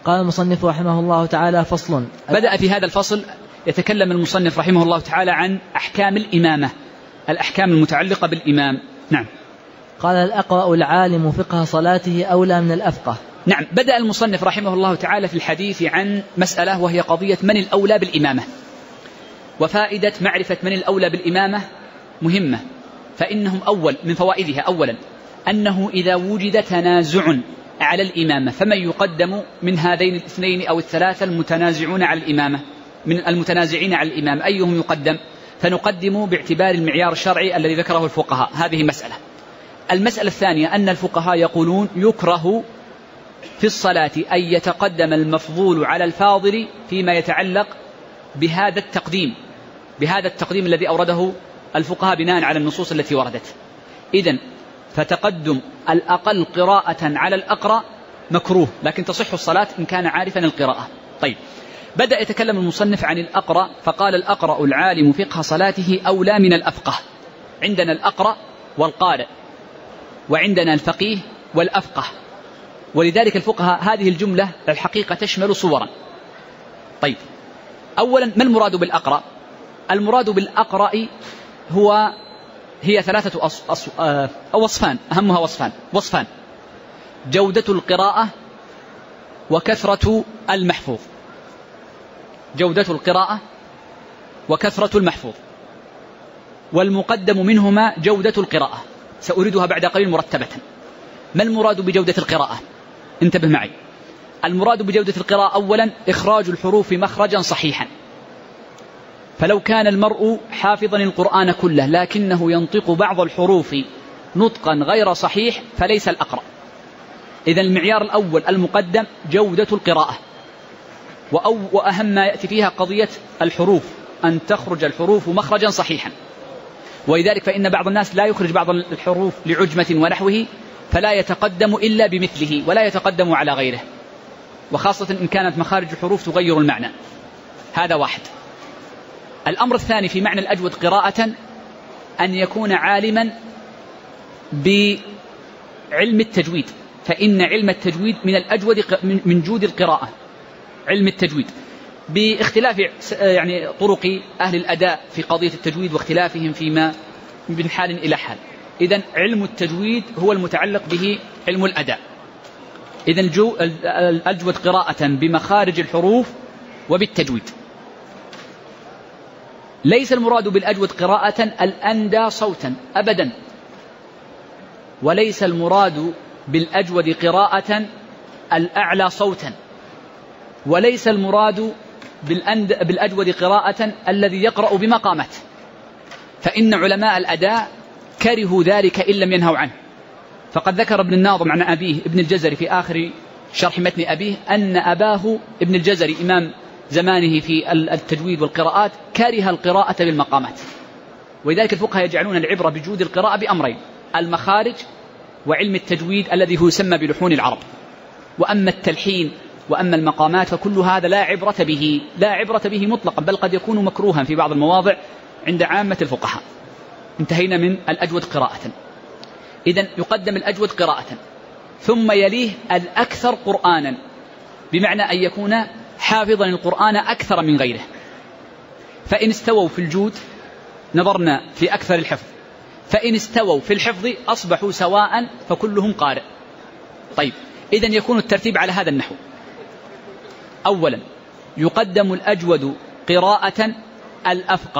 قال المصنف رحمه الله تعالى: فصل. بدأ في هذا الفصل يتكلم المصنف رحمه الله تعالى عن أحكام الإمامة، الأحكام المتعلقة بالإمام. نعم. قال: الأقرأ العالم فقه صلاته أولى من الأفقه. نعم. بدأ المصنف رحمه الله تعالى في الحديث عن مسألة وهي قضية من الأولى بالإمامة، وفائدة معرفة من الأولى بالإمامة مهمة، فإنهم من فوائدها أولا أنه إذا وجد تنازع على الإمامة فمن يقدم من هذين الاثنين أو الثلاثة المتنازعين على الإمامة أيهم يقدم؟ فنقدم باعتبار المعيار الشرعي الذي ذكره الفقهاء. هذه مسألة. المسألة الثانية أن الفقهاء يقولون يكره في الصلاة أن يتقدم المفضول على الفاضل فيما يتعلق بهذا التقديم الذي أورده الفقهاء بناء على النصوص التي وردت. إذن فتقدم الأقل قراءة على الأقرأ مكروه، لكن تصح الصلاة إن كان عارفا القراءة. طيب، بدأ يتكلم المصنف عن الأقرأ فقال: الأقرأ العالم فقه صلاته أولى من الأفقه. عندنا الأقرأ والقارئ، وعندنا الفقيه والأفقه، ولذلك الفقهاء هذه الجملة الحقيقة تشمل صورا. طيب، أولا ما المراد بالأقرأ؟ المراد بالأقرأ هي ثلاثة وصفان، أهمها وصفان: جودة القراءة وكثرة المحفوظ. جودة القراءة وكثرة المحفوظ، والمقدم منهما جودة القراءة. سأريدها بعد قليل مرتبة. ما المراد بجودة القراءة؟ انتبه معي. المراد بجودة القراءة أولا إخراج الحروف مخرجا صحيحا، فلو كان المرء حافظا القرآن كله لكنه ينطق بعض الحروف نطقا غير صحيح فليس الأقرأ. إذن المعيار الأول المقدم جودة القراءة، وأهم ما يأتي فيها قضية الحروف، أن تخرج الحروف مخرجا صحيحا. ولذلك فإن بعض الناس لا يخرج بعض الحروف لعجمة ونحوه فلا يتقدم إلا بمثله ولا يتقدم على غيره، وخاصة إن كانت مخارج الحروف تغير المعنى. هذا واحد. الأمر الثاني في معنى الأجود قراءة أن يكون عالما بعلم التجويد، فإن علم التجويد من الأجود من جود القراءة. علم التجويد باختلاف يعني طرق أهل الأداء في قضية التجويد واختلافهم فيما من حال إلى حال. إذن علم التجويد هو المتعلق به علم الأداء. إذن الأجود قراءة بمخارج الحروف وبالتجويد. ليس المراد بالأجود قراءة الأندى صوتا أبدا، وليس المراد بالأجود قراءة الأعلى صوتا، وليس المراد بالأجود قراءة الذي يقرأ بمقامات، فإن علماء الأداء كرهوا ذلك إن لم ينهوا عنه. فقد ذكر ابن الناظم عن أبيه ابن الجزري في آخر شرح متن أبيه أن أباه ابن الجزري إمام زمانه في التجويد والقراءات كره القراءة بالمقامات. ولذلك الفقهاء يجعلون العبرة بجود القراءة بأمرين: المخارج وعلم التجويد الذي هو يسمى بلحون العرب. وأما التلحين وأما المقامات فكل هذا لا عبرة به مطلقا، بل قد يكون مكروها في بعض المواضع عند عامة الفقهاء. انتهينا من الأجود قراءة. إذن يقدم الأجود قراءة، ثم يليه الأكثر قرآنا، بمعنى أن يكون حافظا القرآن أكثر من غيره. فإن استووا في الجود نظرنا في أكثر الحفظ، فإن استووا في الحفظ أصبحوا سواء فكلهم قارئ. طيب، إذن يكون الترتيب على هذا النحو: أولا يقدم الأجود قراءة الأفقه،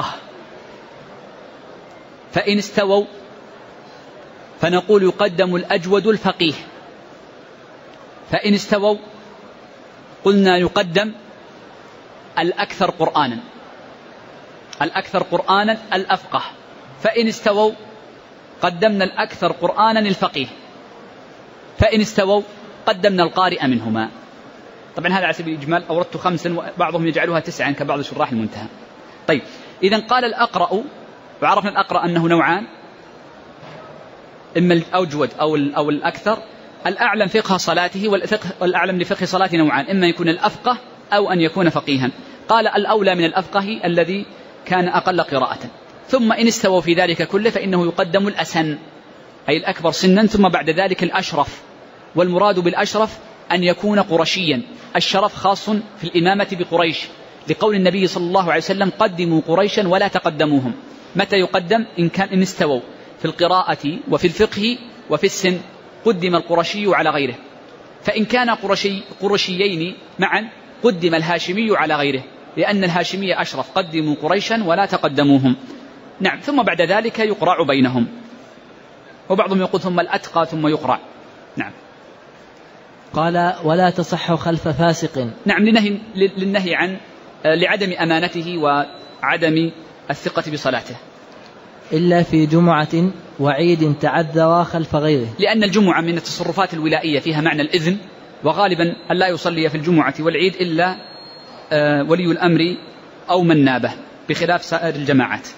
فإن استووا فنقول يقدم الأجود الفقيه، فإن استووا قلنا يقدم الأكثر قرآنا الأفقه، فإن استووا قدمنا الأكثر قرآنا الفقيه، فإن استووا قدمنا القارئ منهما. طبعا هذا على سبيل الإجمال، أوردت 5 وبعضهم يجعلها 9 كبعض شراح المنتهى. طيب، إذن قال الأقرأ، وعرفنا الأقرأ أنه نوعان: إما الأجود أو الأكثر. الأعلم فقه صلاته والأعلم لفقه صلاته نوعان: إما يكون الأفقه أو أن يكون فقيها. قال الأولى من الأفقه الذي كان أقل قراءة. ثم إن استووا في ذلك كله فإنه يقدم الأسن، أي الأكبر سنا، ثم بعد ذلك الأشرف. والمراد بالأشرف أن يكون قرشيا، الشرف خاص في الإمامة بقريش، لقول النبي صلى الله عليه وسلم قدموا قريشا ولا تقدموهم. متى يقدم؟ إن استووا في القراءة وفي الفقه وفي السن، قدم القرشي على غيره. فإن كان قرشيين معا قدم الهاشمي على غيره، لأن الهاشمية أشرف، قدموا قريشا ولا تقدموهم. نعم. ثم بعد ذلك يقرع بينهم، وبعضهم يقول ثم الأتقى ثم يقرع. نعم. قال ولا تصح خلف فاسق. نعم، للنهي عن لعدم أمانته وعدم الثقة بصلاته. إلا في جمعة وعيد تعذر خلف غيره، لأن الجمعة من التصرفات الولائية فيها معنى الإذن، وغالبا أن لا يصلي في الجمعة والعيد إلا ولي الأمر أو من نابه، بخلاف سائر الجماعات.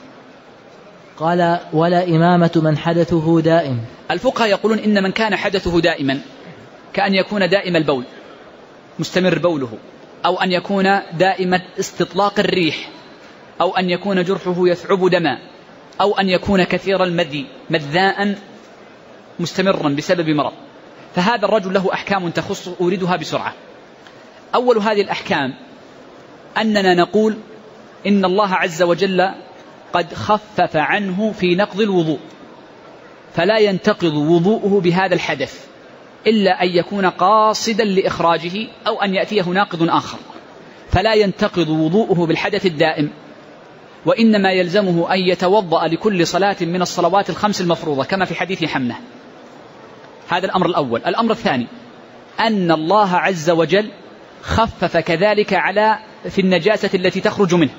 قال ولا إمامة من حدثه دائم. الفقهاء يقولون إن من كان حدثه دائما، كأن يكون دائم البول مستمر بوله، أو أن يكون دائم استطلاق الريح، أو أن يكون جرحه يثعب دما، أو أن يكون كثير المذي مذاء مستمرا بسبب مرض، فهذا الرجل له أحكام تخص أوردها بسرعة. أول هذه الأحكام أننا نقول إن الله عز وجل قد خفف عنه في نقض الوضوء، فلا ينتقض وضوءه بهذا الحدث إلا أن يكون قاصدا لإخراجه، أو أن يأتيه ناقض آخر، فلا ينتقض وضوءه بالحدث الدائم، وإنما يلزمه أن يتوضأ لكل صلاة من الصلوات الخمس المفروضة كما في حديث حمنة. هذا الأمر الأول. الأمر الثاني أن الله عز وجل خفف كذلك في النجاسة التي تخرج منه،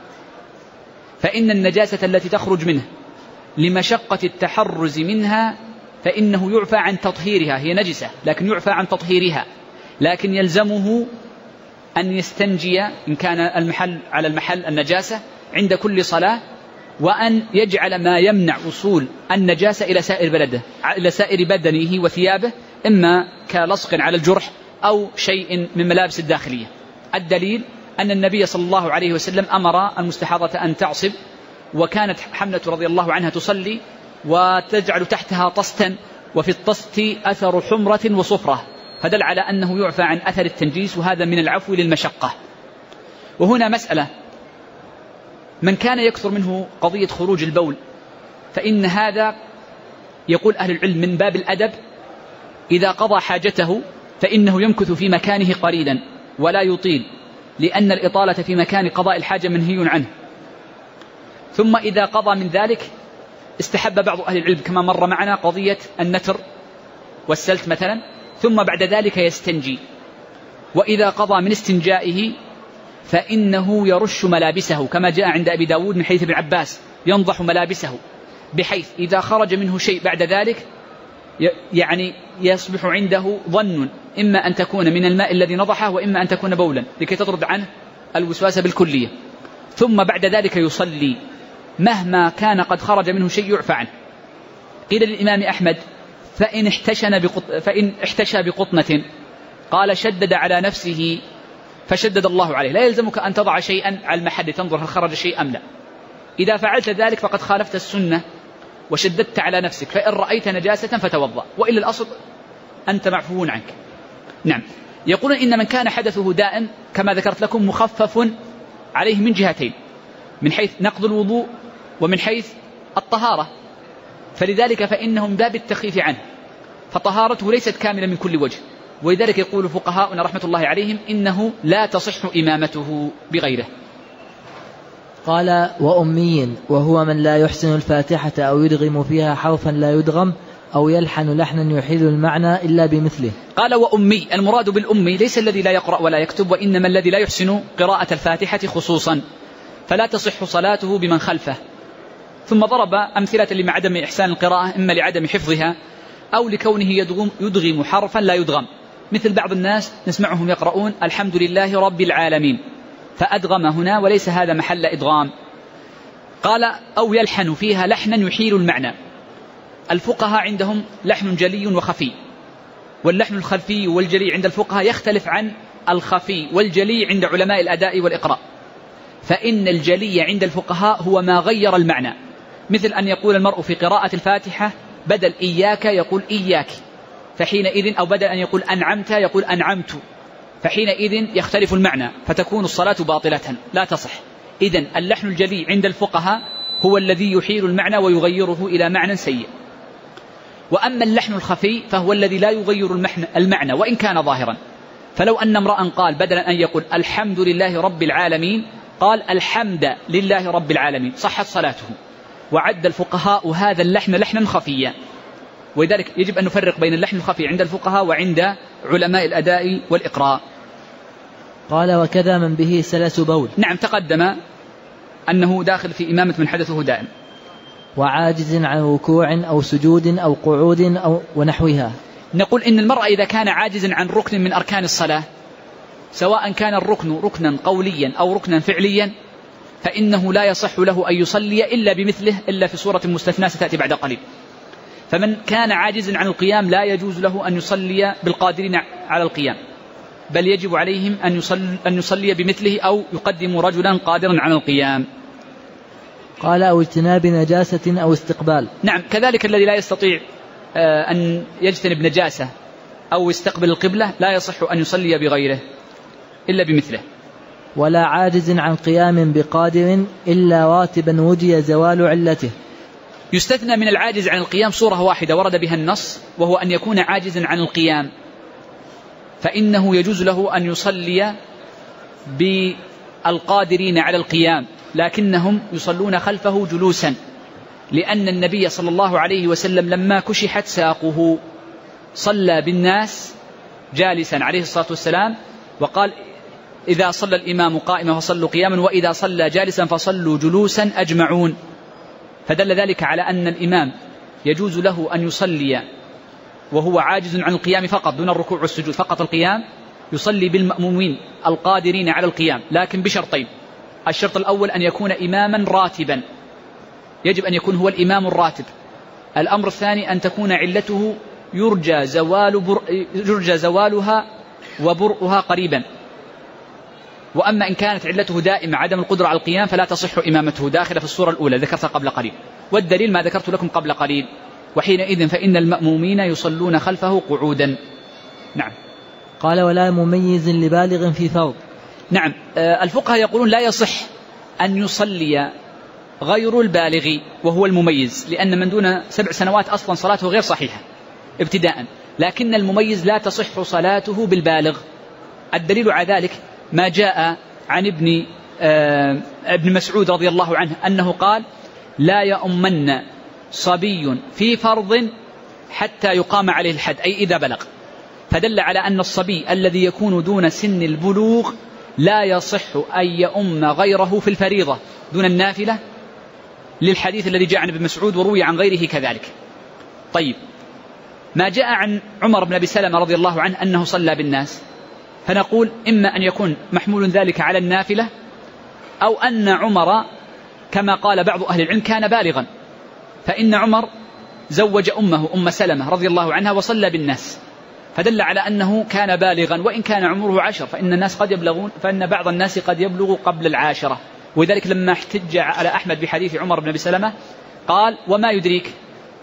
فإن النجاسة التي تخرج منه لمشقة التحرز منها فإنه يعفى عن تطهيرها، هي نجسة لكن يعفى عن تطهيرها، لكن يلزمه أن يستنجي إن كان المحل على المحل النجاسة عند كل صلاة، وأن يجعل ما يمنع وصول النجاسة إلى سائر بدنه وثيابه، إما كلصق على الجرح أو شيء من ملابس الداخلية. الدليل أن النبي صلى الله عليه وسلم أمر المستحاضة أن تعصب، وكانت حملة رضي الله عنها تصلي وتجعل تحتها طستا، وفي الطست أثر حمرة وصفرة، فدل على أنه يعفى عن أثر التنجيس، وهذا من العفو للمشقة. وهنا مسألة، من كان يكثر منه قضية خروج البول، فإن هذا يقول أهل العلم من باب الأدب إذا قضى حاجته فإنه يمكث في مكانه قليلا ولا يطيل، لأن الإطالة في مكان قضاء الحاجة منهي عنه. ثم إذا قضى من ذلك استحب بعض أهل العلم كما مر معنا قضية النتر والسلت مثلا، ثم بعد ذلك يستنجي. وإذا قضى من استنجائه فإنه يرش ملابسه كما جاء عند أبي داود من حديث ابن عباس، ينضح ملابسه بحيث إذا خرج منه شيء بعد ذلك يعني يصبح عنده ظن إما أن تكون من الماء الذي نضحه وإما أن تكون بولا، لكي تطرد عنه الوسواس بالكلية. ثم بعد ذلك يصلي مهما كان قد خرج منه شيء يعفى عنه. قيل للإمام أحمد فإن احتشى بقطنة قال شدد على نفسه فشدد الله عليه، لا يلزمك أن تضع شيئا على المحل تنظر هل خرج شيء أم لا. إذا فعلت ذلك فقد خالفت السنة وشددت على نفسك، فإن رأيت نجاسة فتوضأ، وإلا الأصل أنت معفو عنك. نعم. يقولون إن من كان حدثه دائم كما ذكرت لكم مخفف عليه من جهتين، من حيث نقض الوضوء ومن حيث الطهارة، فلذلك فإنه من باب التخفيف عنه، فطهارته ليست كاملة من كل وجه. ولذلك يقول فقهاؤنا رحمة الله عليهم إنه لا تصح إمامته بغيره. قال وأمي وهو من لا يحسن الفاتحة أو يدغم فيها حرفا لا يدغم أو يلحن لحنا يحيل المعنى إلا بمثله. قال وأمي، المراد بالأمي ليس الذي لا يقرأ ولا يكتب، وإنما الذي لا يحسن قراءة الفاتحة خصوصا، فلا تصح صلاته بمن خلفه. ثم ضرب أمثلة لما عدم إحسان القراءة، إما لعدم حفظها أو لكونه يدغم حرفا لا يدغم، مثل بعض الناس نسمعهم يقرؤون الحمد لله رب العالمين، فأدغم هنا وليس هذا محل إدغام. قال أو يلحن فيها لحنا يحيل المعنى. الفقهاء عندهم لحن جلي وخفي، واللحن الخلفي والجلي عند الفقهاء يختلف عن الخفي والجلي عند علماء الأداء والإقراء. فإن الجلي عند الفقهاء هو ما غير المعنى، مثل أن يقول المرء في قراءة الفاتحة بدل إياك يقول إياك، فحينئذ أو بدل أن يقول أنعمت يقول أنعمت، فحينئذ يختلف المعنى فتكون الصلاة باطلة لا تصح. إذن اللحن الجلي عند الفقهاء هو الذي يحيل المعنى ويغيره إلى معنى سيء. وأما اللحن الخفي فهو الذي لا يغير المعنى وإن كان ظاهرا. فلو أن امرأ قال بدلا أن يقول الحمد لله رب العالمين قال الحمد لله رب العالمين صحت صلاته. وعد الفقهاء هذا اللحن لحنا خفيا، ولذلك يجب أن نفرق بين اللحن الخفي عند الفقهاء وعند علماء الأداء والإقراء. قال وكذا من به سلس بول. نعم تقدم أنه داخل في إمامة من حدثه دائم. وعاجز عن ركوع أو سجود أو قعود أو ونحوها. نقول إن المرأة إذا كان عاجزا عن ركن من أركان الصلاة سواء كان الركن ركنا قوليا أو ركنا فعليا فإنه لا يصح له أن يصلي إلا بمثله إلا في صورة مستثناة ستأتي بعد قليل. فمن كان عاجزا عن القيام لا يجوز له أن يصلي بالقادرين على القيام، بل يجب عليهم أن يصلي بمثله أو يقدم رجلا قادرا على القيام. قال أو اجتناب نجاسة أو استقبال. نعم كذلك الذي لا يستطيع أن يجتنب نجاسة أو يستقبل القبلة لا يصح أن يصلي بغيره إلا بمثله. ولا عاجز عن قيام بقادر إلا راتبا وجي زوال علته. يستثنى من العاجز عن القيام صورة واحدة ورد بها النص، وهو أن يكون عاجزا عن القيام، فإنه يجوز له أن يصلي بالقادرين على القيام لكنهم يصلون خلفه جلوسا، لأن النبي صلى الله عليه وسلم لما كشحت ساقه صلى بالناس جالسا عليه الصلاة والسلام، وقال إذا صلى الإمام قائما فصلوا قياما وإذا صلى جالسا فصلوا جلوسا أجمعون. فدل ذلك على أن الإمام يجوز له أن يصلي وهو عاجز عن القيام فقط دون الركوع والسجود، فقط القيام، يصلي بالمأمومين القادرين على القيام لكن بشرطين. الشرط الأول أن يكون إماما راتبا، يجب أن يكون هو الإمام الراتب. الأمر الثاني أن تكون علته يرجى زوالها وبرؤها قريبا. وأما إن كانت علته دائمة عدم القدرة على القيام فلا تصح إمامته، داخلة في الصورة الأولى ذكرتها قبل قليل، والدليل ما ذكرت لكم قبل قليل. وحينئذ فإن المأمومين يصلون خلفه قعودا. نعم. قال ولا مميز لبالغ في فرض. نعم الفقهاء يقولون لا يصح أن يصلي غير البالغ وهو المميز، لأن من دون 7 سنوات أصلا صلاته غير صحيحة ابتداء، لكن المميز لا تصح صلاته بالبالغ. الدليل على ذلك ما جاء عن ابن مسعود رضي الله عنه أنه قال لا يؤمن صبي في فرض حتى يقام عليه الحد، أي إذا بلغ. فدل على أن الصبي الذي يكون دون سن البلوغ لا يصح أن يؤم غيره في الفريضة دون النافلة، للحديث الذي جاء عن ابن مسعود وروي عن غيره كذلك. طيب ما جاء عن عمر بن أبي سلمة رضي الله عنه أنه صلى بالناس، فنقول إما أن يكون محمول ذلك على النافلة أو أن عمر كما قال بعض أهل العلم كان بالغا، فإن عمر زوج أمه أم سلمة رضي الله عنها وصلى بالناس، فدل على أنه كان بالغا وإن كان عمره 10، فإن بعض الناس قد يبلغ قبل 10. وذلك لما احتج على أحمد بحديث عمر بن أبي سلمة قال وما يدريك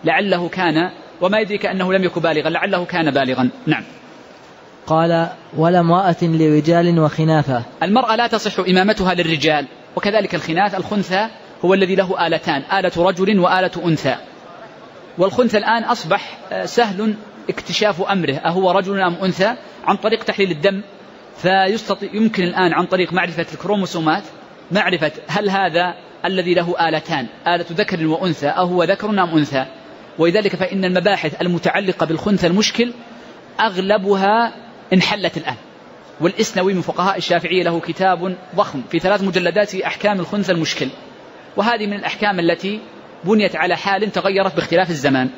أنه لم يكن بالغا لعله كان بالغا. نعم. قال ولا امرأة لرجال وخنافة. المرأة لا تصح إمامتها للرجال، وكذلك الخنثى هو الذي له آلتان، آلة رجل وآلة أنثى. والخنثى الآن أصبح سهل اكتشاف أمره أهو رجل أم أنثى عن طريق تحليل الدم، يمكن الآن عن طريق معرفة الكروموسومات معرفة هل هذا الذي له آلتان آلة ذكر وأنثى أهو ذكر أم أنثى. ولذلك فإن المباحث المتعلقة بالخنثى المشكل أغلبها انحلت الآن. والإسنوي من فقهاء الشافعية له كتاب ضخم في 3 مجلدات في أحكام الخنثى المشكل، وهذه من الأحكام التي بنيت على حال تغيرت باختلاف الزمان.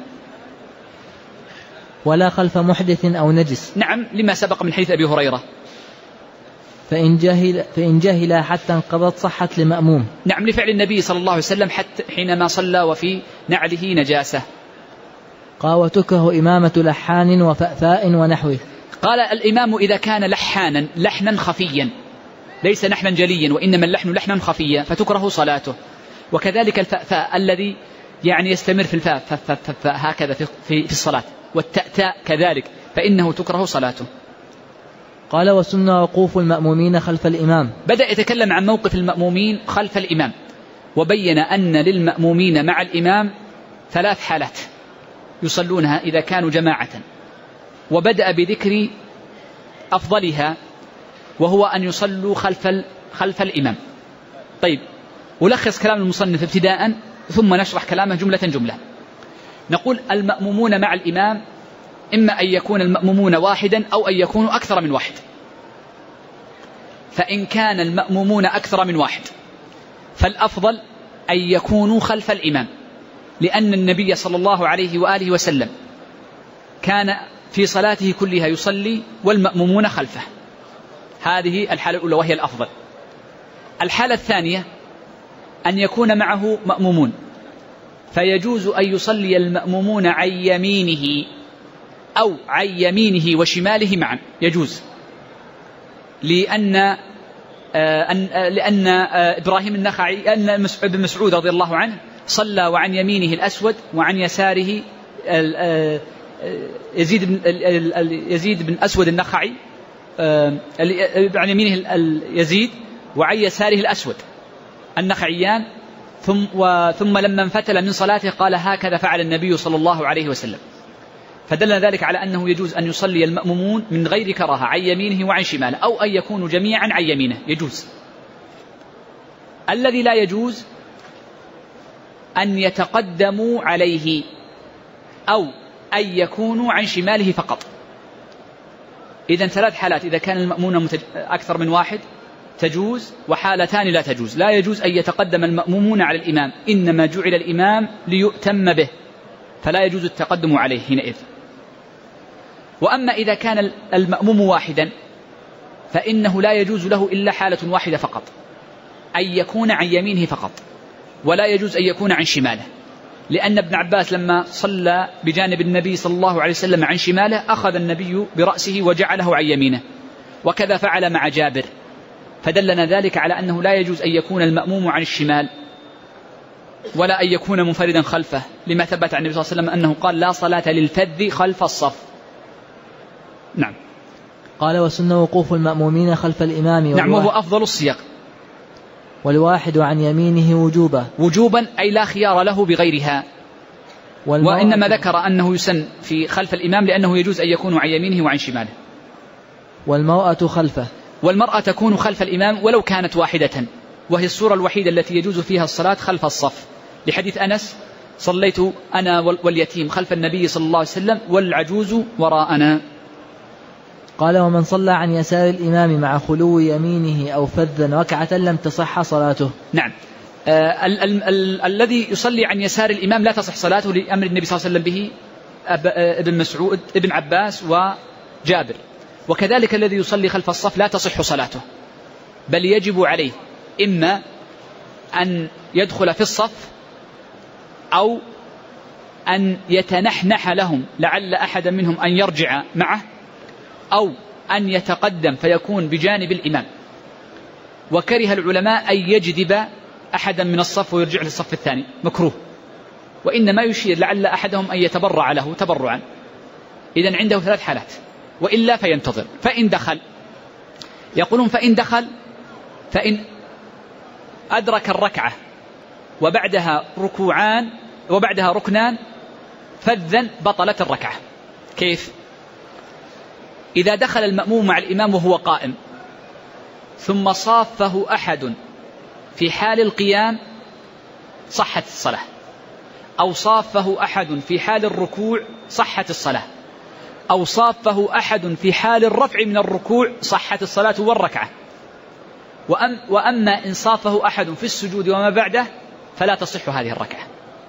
ولا خلف محدث أو نجس. نعم لما سبق من حديث أبي هريرة فإن جهل حتى انقضت صحت لمأموم. نعم لفعل النبي صلى الله عليه وسلم حتى حينما صلى وفي نعله نجاسة. قال وتكره إمامة لحان وفأفاء ونحوه. قال الإمام إذا كان لحانا لحنا خفيا ليس لحنا جليا وإنما اللحن لحنا خفيا فتكره صلاته. وكذلك الفأفاء الذي يعني يستمر في الفاء هكذا في الصلاة والتأتاء كذلك، فإنه تكره صلاته. قال وسن وقوف المأمومين خلف الإمام. بدأ يتكلم عن موقف المأمومين خلف الإمام، وبين أن للمأمومين مع الإمام 3 حالات يصلونها إذا كانوا جماعة، وبدأ بذكر أفضلها وهو أن يصلوا خلف الإمام. طيب، ولخص كلام المصنف ابتداء ثم نشرح كلامه جملة جملة. نقول المأمومون مع الإمام إما أن يكون المأمومون واحدا أو أن يكونوا أكثر من واحد. فإن كان المأمومون أكثر من واحد فالأفضل أن يكونوا خلف الإمام، لأن النبي صلى الله عليه وآله وسلم كان في صلاته كلها يصلي والمأمومون خلفه. هذه الحالة الأولى وهي الأفضل. الحالة الثانية أن يكون معه مأمومون، فيجوز أن يصلي المأمومون عن يمينه أو عن يمينه وشماله معا، يجوز، لأن إبراهيم النخعي أن ابن مسعود رضي الله عنه صلى وعن يمينه الأسود وعن يساره يزيد بن أسود النخعي، عن يمينه يزيد وعن يساره الأسود النخعيان، ثم لما انفتل من صلاته قال هكذا فعل النبي صلى الله عليه وسلم. فدل ذلك على أنه يجوز أن يصلي المأمومون من غير كراهة عن يمينه وعن شماله، أو أن يكونوا جميعا عن يمينه، يجوز. الذي لا يجوز أن يتقدموا عليه أو أن يكونوا عن شماله فقط. إذن 3 حالات: إذا كان المأمومون أكثر من واحد تجوز، وحالتان لا تجوز. لا يجوز أن يتقدم المأمومون على الإمام، إنما جعل الإمام ليؤتم به، فلا يجوز التقدم عليه حينئذ. وأما إذا كان المأموم واحدا فإنه لا يجوز له إلا حالة واحدة فقط، أن يكون عن يمينه فقط، ولا يجوز أن يكون عن شماله، لأن ابن عباس لما صلى بجانب النبي صلى الله عليه وسلم عن شماله أخذ النبي برأسه وجعله عن يمينه، وكذا فعل مع جابر، فدلنا ذلك على أنه لا يجوز أن يكون المأموم عن الشمال ولا أن يكون منفردا خلفه، لما ثبت عن النبي صلى الله عليه وسلم أنه قال لا صلاة للفذ خلف الصف. نعم. قال وسن وقوف المأمومين خلف الإمام. نعم، وهو أفضل الصيغ. والواحد عن يمينه وجوبا أي لا خيار له بغيرها، وإنما ذكر أنه يسن في خلف الإمام لأنه يجوز أن يكون عن يمينه وعن شماله. والمرأة خلفه. والمرأة تكون خلف الإمام ولو كانت واحدة، وهي الصورة الوحيدة التي يجوز فيها الصلاة خلف الصف، لحديث أنس: صليت أنا واليتيم خلف النبي صلى الله عليه وسلم والعجوز وراءنا. قال ومن صلى عن يسار الإمام مع خلو يمينه أو فذا ركعة لم تصح صلاته. نعم. الذي يصلي عن يسار الإمام لا تصح صلاته لأمر النبي صلى الله عليه وسلم به ابن مسعود ابن عباس وجابر. وكذلك الذي يصلي خلف الصف لا تصح صلاته، بل يجب عليه إما أن يدخل في الصف أو أن يتنحنح لهم لعل أحد منهم أن يرجع معه، أو أن يتقدم فيكون بجانب الإمام. وكره العلماء أن يجذب أحدا من الصف ويرجع للصف الثاني، مكروه، وإنما يشير لعل أحدهم أن يتبرع له تبرعا. إذن عنده 3 حالات، وإلا فينتظر. فإن دخل، يقولون فإن دخل فإن أدرك الركعة وبعدها ركنان فذا بطلت الركعة. كيف؟ إذا دخل المأموم مع الإمام وهو قائم ثم صافه أحد في حال القيام صحت الصلاة، أو صافه أحد في حال الركوع صحت الصلاة، أو صافه أحد في حال الرفع من الركوع صحت الصلاة والركعة. وأما إن صافه أحد في السجود وما بعده فلا تصح هذه الركعة،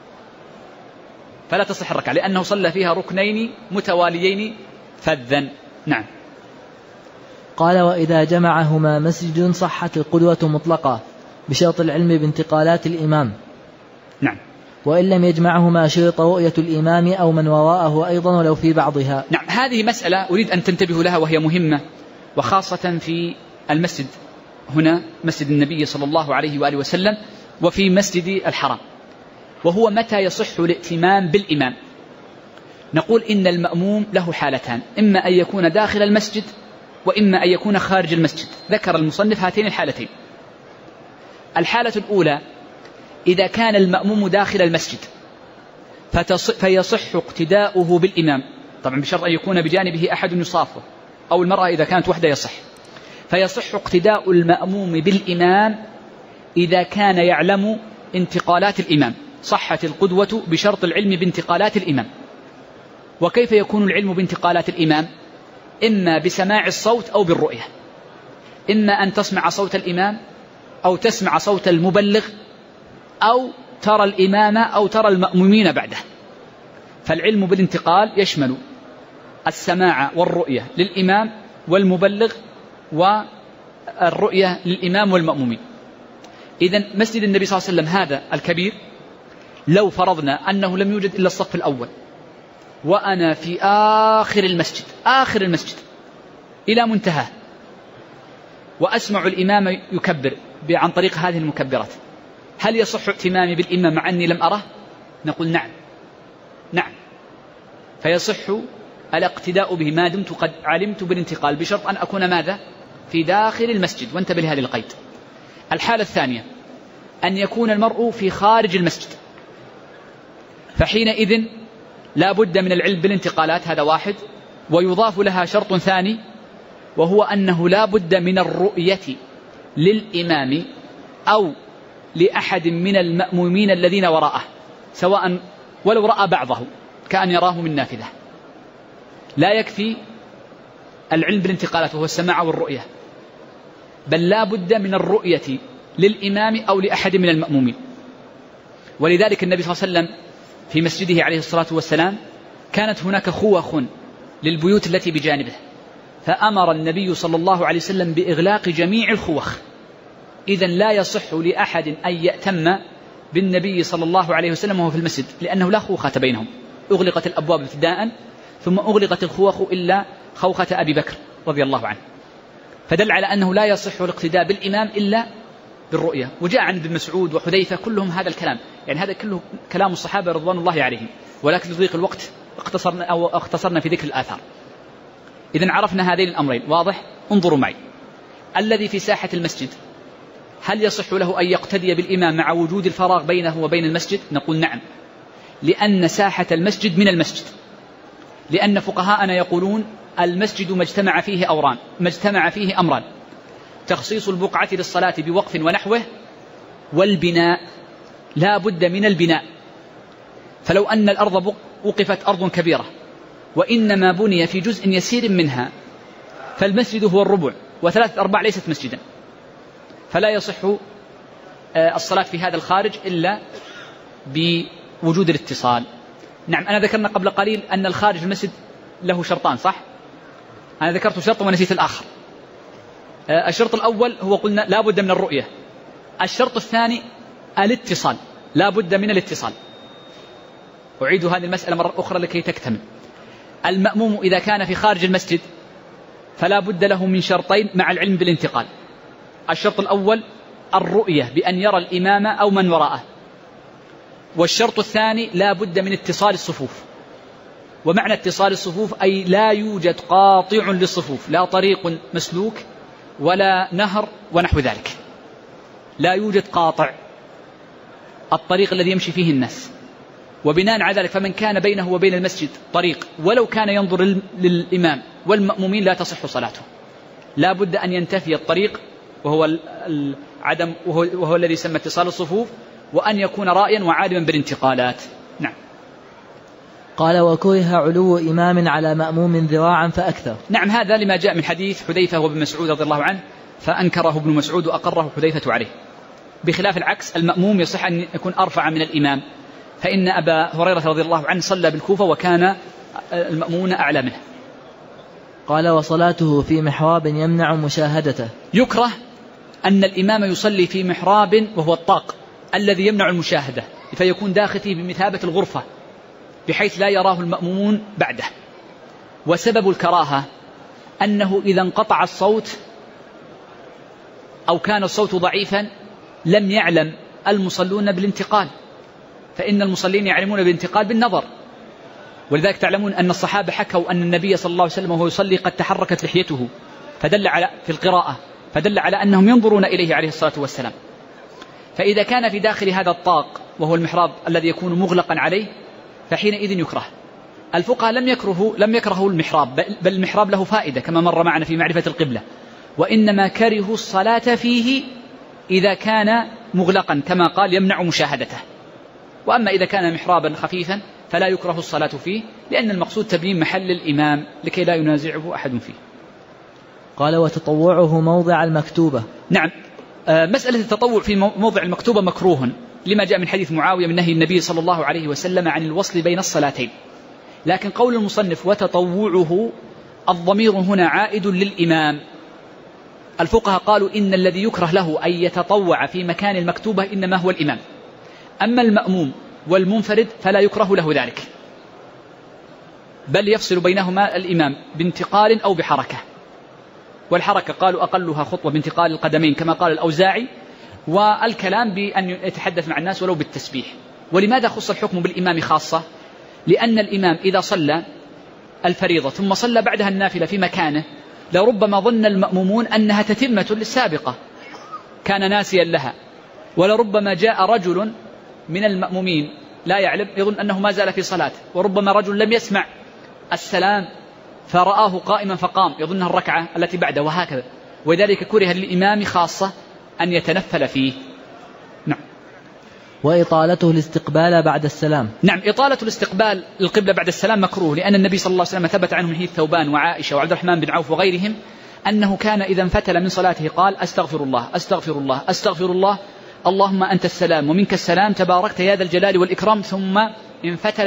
فلا تصح الركعة، لأنه صلى فيها ركنين متواليين فذا. نعم. قال وإذا جمعهما مسجد صحت القدوة مطلقة بشرط العلم بانتقالات الإمام. نعم. وإن لم يجمعهما شرط رؤية الإمام أو من وراءه أيضا ولو في بعضها. نعم، هذه مسألة أريد أن تنتبهوا لها وهي مهمة، وخاصة في المسجد هنا، مسجد النبي صلى الله عليه وآله وسلم، وفي مسجد الحرام، وهو متى يصح الائتمام بالإمام. نقول إن المأموم له حالتان، إما أن يكون داخل المسجد وإما أن يكون خارج المسجد. ذكر المصنف هاتين الحالتين. الحالة الأولى إذا كان المأموم داخل المسجد فيصح اقتداؤه بالإمام، طبعا بشرط أن يكون بجانبه أحد يصافه، أو المرأة إذا كانت وحده يصح. فيصح اقتداء المأموم بالإمام إذا كان يعلم انتقالات الإمام. صحت القدوة بشرط العلم بانتقالات الإمام. وكيف يكون العلم بانتقالات الإمام؟ إما بسماع الصوت أو بالرؤية، إما أن تسمع صوت الإمام أو تسمع صوت المبلغ أو ترى الإمام أو ترى المأمومين بعده. فالعلم بالانتقال يشمل السماع والرؤية للإمام والمبلغ والرؤية للإمام والمأمومين. إذن مسجد النبي صلى الله عليه وسلم هذا الكبير، لو فرضنا أنه لم يوجد إلا الصف الأول وأنا في آخر المسجد إلى منتهى، وأسمع الإمام يكبر عن طريق هذه المكبرات، هل يصح ائتمامي بالإمام مع أني لم أره؟ نقول نعم، فيصح الاقتداء به ما دمت قد علمت بالانتقال، بشرط أن أكون ماذا؟ في داخل المسجد. وانتبه لهذه القيد. الحالة الثانية أن يكون المرء في خارج المسجد، فحينئذ لا بد من العلم بالانتقالات، هذا واحد. ويضاف لها شرط ثاني، وهو أنه لا بد من الرؤية للإمام أو لأحد من المأمومين الذين وراءه، سواء ولو رأى بعضه كأن يراه من نافذة. لا يكفي العلم بالانتقالات وهو السماع والرؤية، بل لا بد من الرؤية للإمام أو لأحد من المأمومين. ولذلك النبي صلى الله عليه وسلم في مسجده عليه الصلاة والسلام كانت هناك خوخ للبيوت التي بجانبه، فأمر النبي صلى الله عليه وسلم بإغلاق جميع الخوخ. إذن لا يصح لأحد أن يأتم بالنبي صلى الله عليه وسلم وهو في المسجد، لأنه لا خوخة بينهم، أغلقت الأبواب ابتداء ثم أغلقت الخوخ إلا خوخة أبي بكر رضي الله عنه، فدل على أنه لا يصح الاقتداء بالإمام إلا بالرؤية. وجاء عن ابن مسعود وحذيفة كلهم هذا الكلام، يعني هذا كله كلام الصحابة رضوان الله عليهم، ولكن لضيق الوقت اختصرنا في ذكر الآثار. إذن عرفنا هذين الأمرين، واضح؟ انظروا معي. الذي في ساحة المسجد هل يصح له أن يقتدي بالإمام مع وجود الفراغ بينه وبين المسجد؟ نقول نعم، لأن ساحة المسجد من المسجد، لأن فقهاءنا يقولون المسجد ما اجتمع فيه أمران: تخصيص البقعة للصلاة بوقف ونحوه، والبناء، لا بد من البناء. فلو أن الأرض وقفت أرض كبيرة وإنما بني في جزء يسير منها، فالمسجد هو الربع، و3/4 ليست مسجدا، فلا يصح الصلاة في هذا الخارج إلا بوجود الاتصال. نعم، أنا ذكرنا قبل قليل أن الخارج المسجد له شرطان، صح؟ أنا ذكرت شرط ونسيت الآخر. الشرط الأول هو قلنا لا بد من الرؤية. الشرط الثاني الاتصال، لا بد من الاتصال. أعيد هذه المسألة مرة أخرى لكي تكتمل. المأموم إذا كان في خارج المسجد فلا بد له من شرطين مع العلم بالانتقال. الشرط الأول الرؤية بأن يرى الإمام أو من وراءه، والشرط الثاني لا بد من اتصال الصفوف. ومعنى اتصال الصفوف أي لا يوجد قاطع للصفوف، لا طريق مسلوك ولا نهر ونحو ذلك، لا يوجد قاطع، الطريق الذي يمشي فيه الناس. وبناء على ذلك فمن كان بينه وبين المسجد طريق ولو كان ينظر للإمام والمأمومين لا تصح صلاته، لا بد أن ينتفي الطريق وهو الذي يسمى اتصال الصفوف، وأن يكون رائيا وعالما بالانتقالات. نعم. قال: وكره علو إمام على مأموم ذراعا فأكثر. نعم، هذا لما جاء من حديث حذيفة وابن مسعود رضي الله عنه، فأنكره ابن مسعود وأقره حذيفة عليه، بخلاف العكس، المأموم يصح أن يكون أرفع من الإمام، فإن أبا هريرة رضي الله عنه صلى بالكوفة وكان المأمون أعلى منه. قال: وصلاته في محراب يمنع مشاهدته. يكره أن الإمام يصلي في محراب وهو الطاق الذي يمنع المشاهدة، فيكون داخل فيه بمثابة الغرفة بحيث لا يراه المأمومون بعده. وسبب الكراهة أنه إذا انقطع الصوت أو كان الصوت ضعيفا لم يعلم المصلون بالانتقال، فإن المصلين يعلمون بالانتقال بالنظر، ولذلك تعلمون أن الصحابة حكوا أن النبي صلى الله عليه وسلم وهو يصلي قد تحركت لحيته فدل على في القراءة فدل على أنهم ينظرون إليه عليه الصلاة والسلام. فإذا كان في داخل هذا الطاق وهو المحراب الذي يكون مغلقا عليه فحينئذ يكره. الفقهاء لم يكرهوا المحراب، بل المحراب له فائدة كما مر معنا في معرفة القبلة، وإنما كرهوا الصلاة فيه إذا كان مغلقا كما قال يمنع مشاهدته. وأما إذا كان محرابا خفيفا فلا يكره الصلاة فيه، لأن المقصود تبيين محل الإمام لكي لا ينازعه أحد فيه. قال وتطوعه موضع المكتوبة. نعم، مسألة التطوع في موضع المكتوبة مكروه لما جاء من حديث معاوية من نهي النبي صلى الله عليه وسلم عن الوصل بين الصلاتين. لكن قول المصنف وتطوعه الضمير هنا عائد للإمام. الفقهاء قالوا إن الذي يكره له أن يتطوع في مكان المكتوبة إنما هو الإمام، أما المأموم والمنفرد فلا يكره له ذلك، بل يفصل بينهما الإمام بانتقال أو بحركة. والحركة قالوا أقلها خطوة بانتقال القدمين كما قال الأوزاعي، والكلام بأن يتحدث مع الناس ولو بالتسبيح. ولماذا خص الحكم بالإمام خاصة؟ لأن الإمام إذا صلى الفريضة ثم صلى بعدها النافلة في مكانه لربما ظن المأمومون أنها تتمة للسابقة كان ناسيا لها، ولربما جاء رجل من المأمومين لا يعلم يظن أنه ما زال في صلاة، وربما رجل لم يسمع السلام فرآه قائما فقام يظنها الركعة التي بعده، وهكذا. وذلك كره للإمام خاصة أن يتنفل فيه. نعم. وإطالته الاستقبال بعد السلام. نعم، إطالة الاستقبال القبلة بعد السلام مكروه، لأن النبي صلى الله عليه وسلم ثبت عنه من حديث ثوبان وعائشة وعبد الرحمن بن عوف وغيرهم أنه كان إذا انفتل من صلاته قال أستغفر الله أستغفر الله أستغفر الله اللهم أنت السلام ومنك السلام تباركت يا ذا الجلال والإكرام، ثم انفتل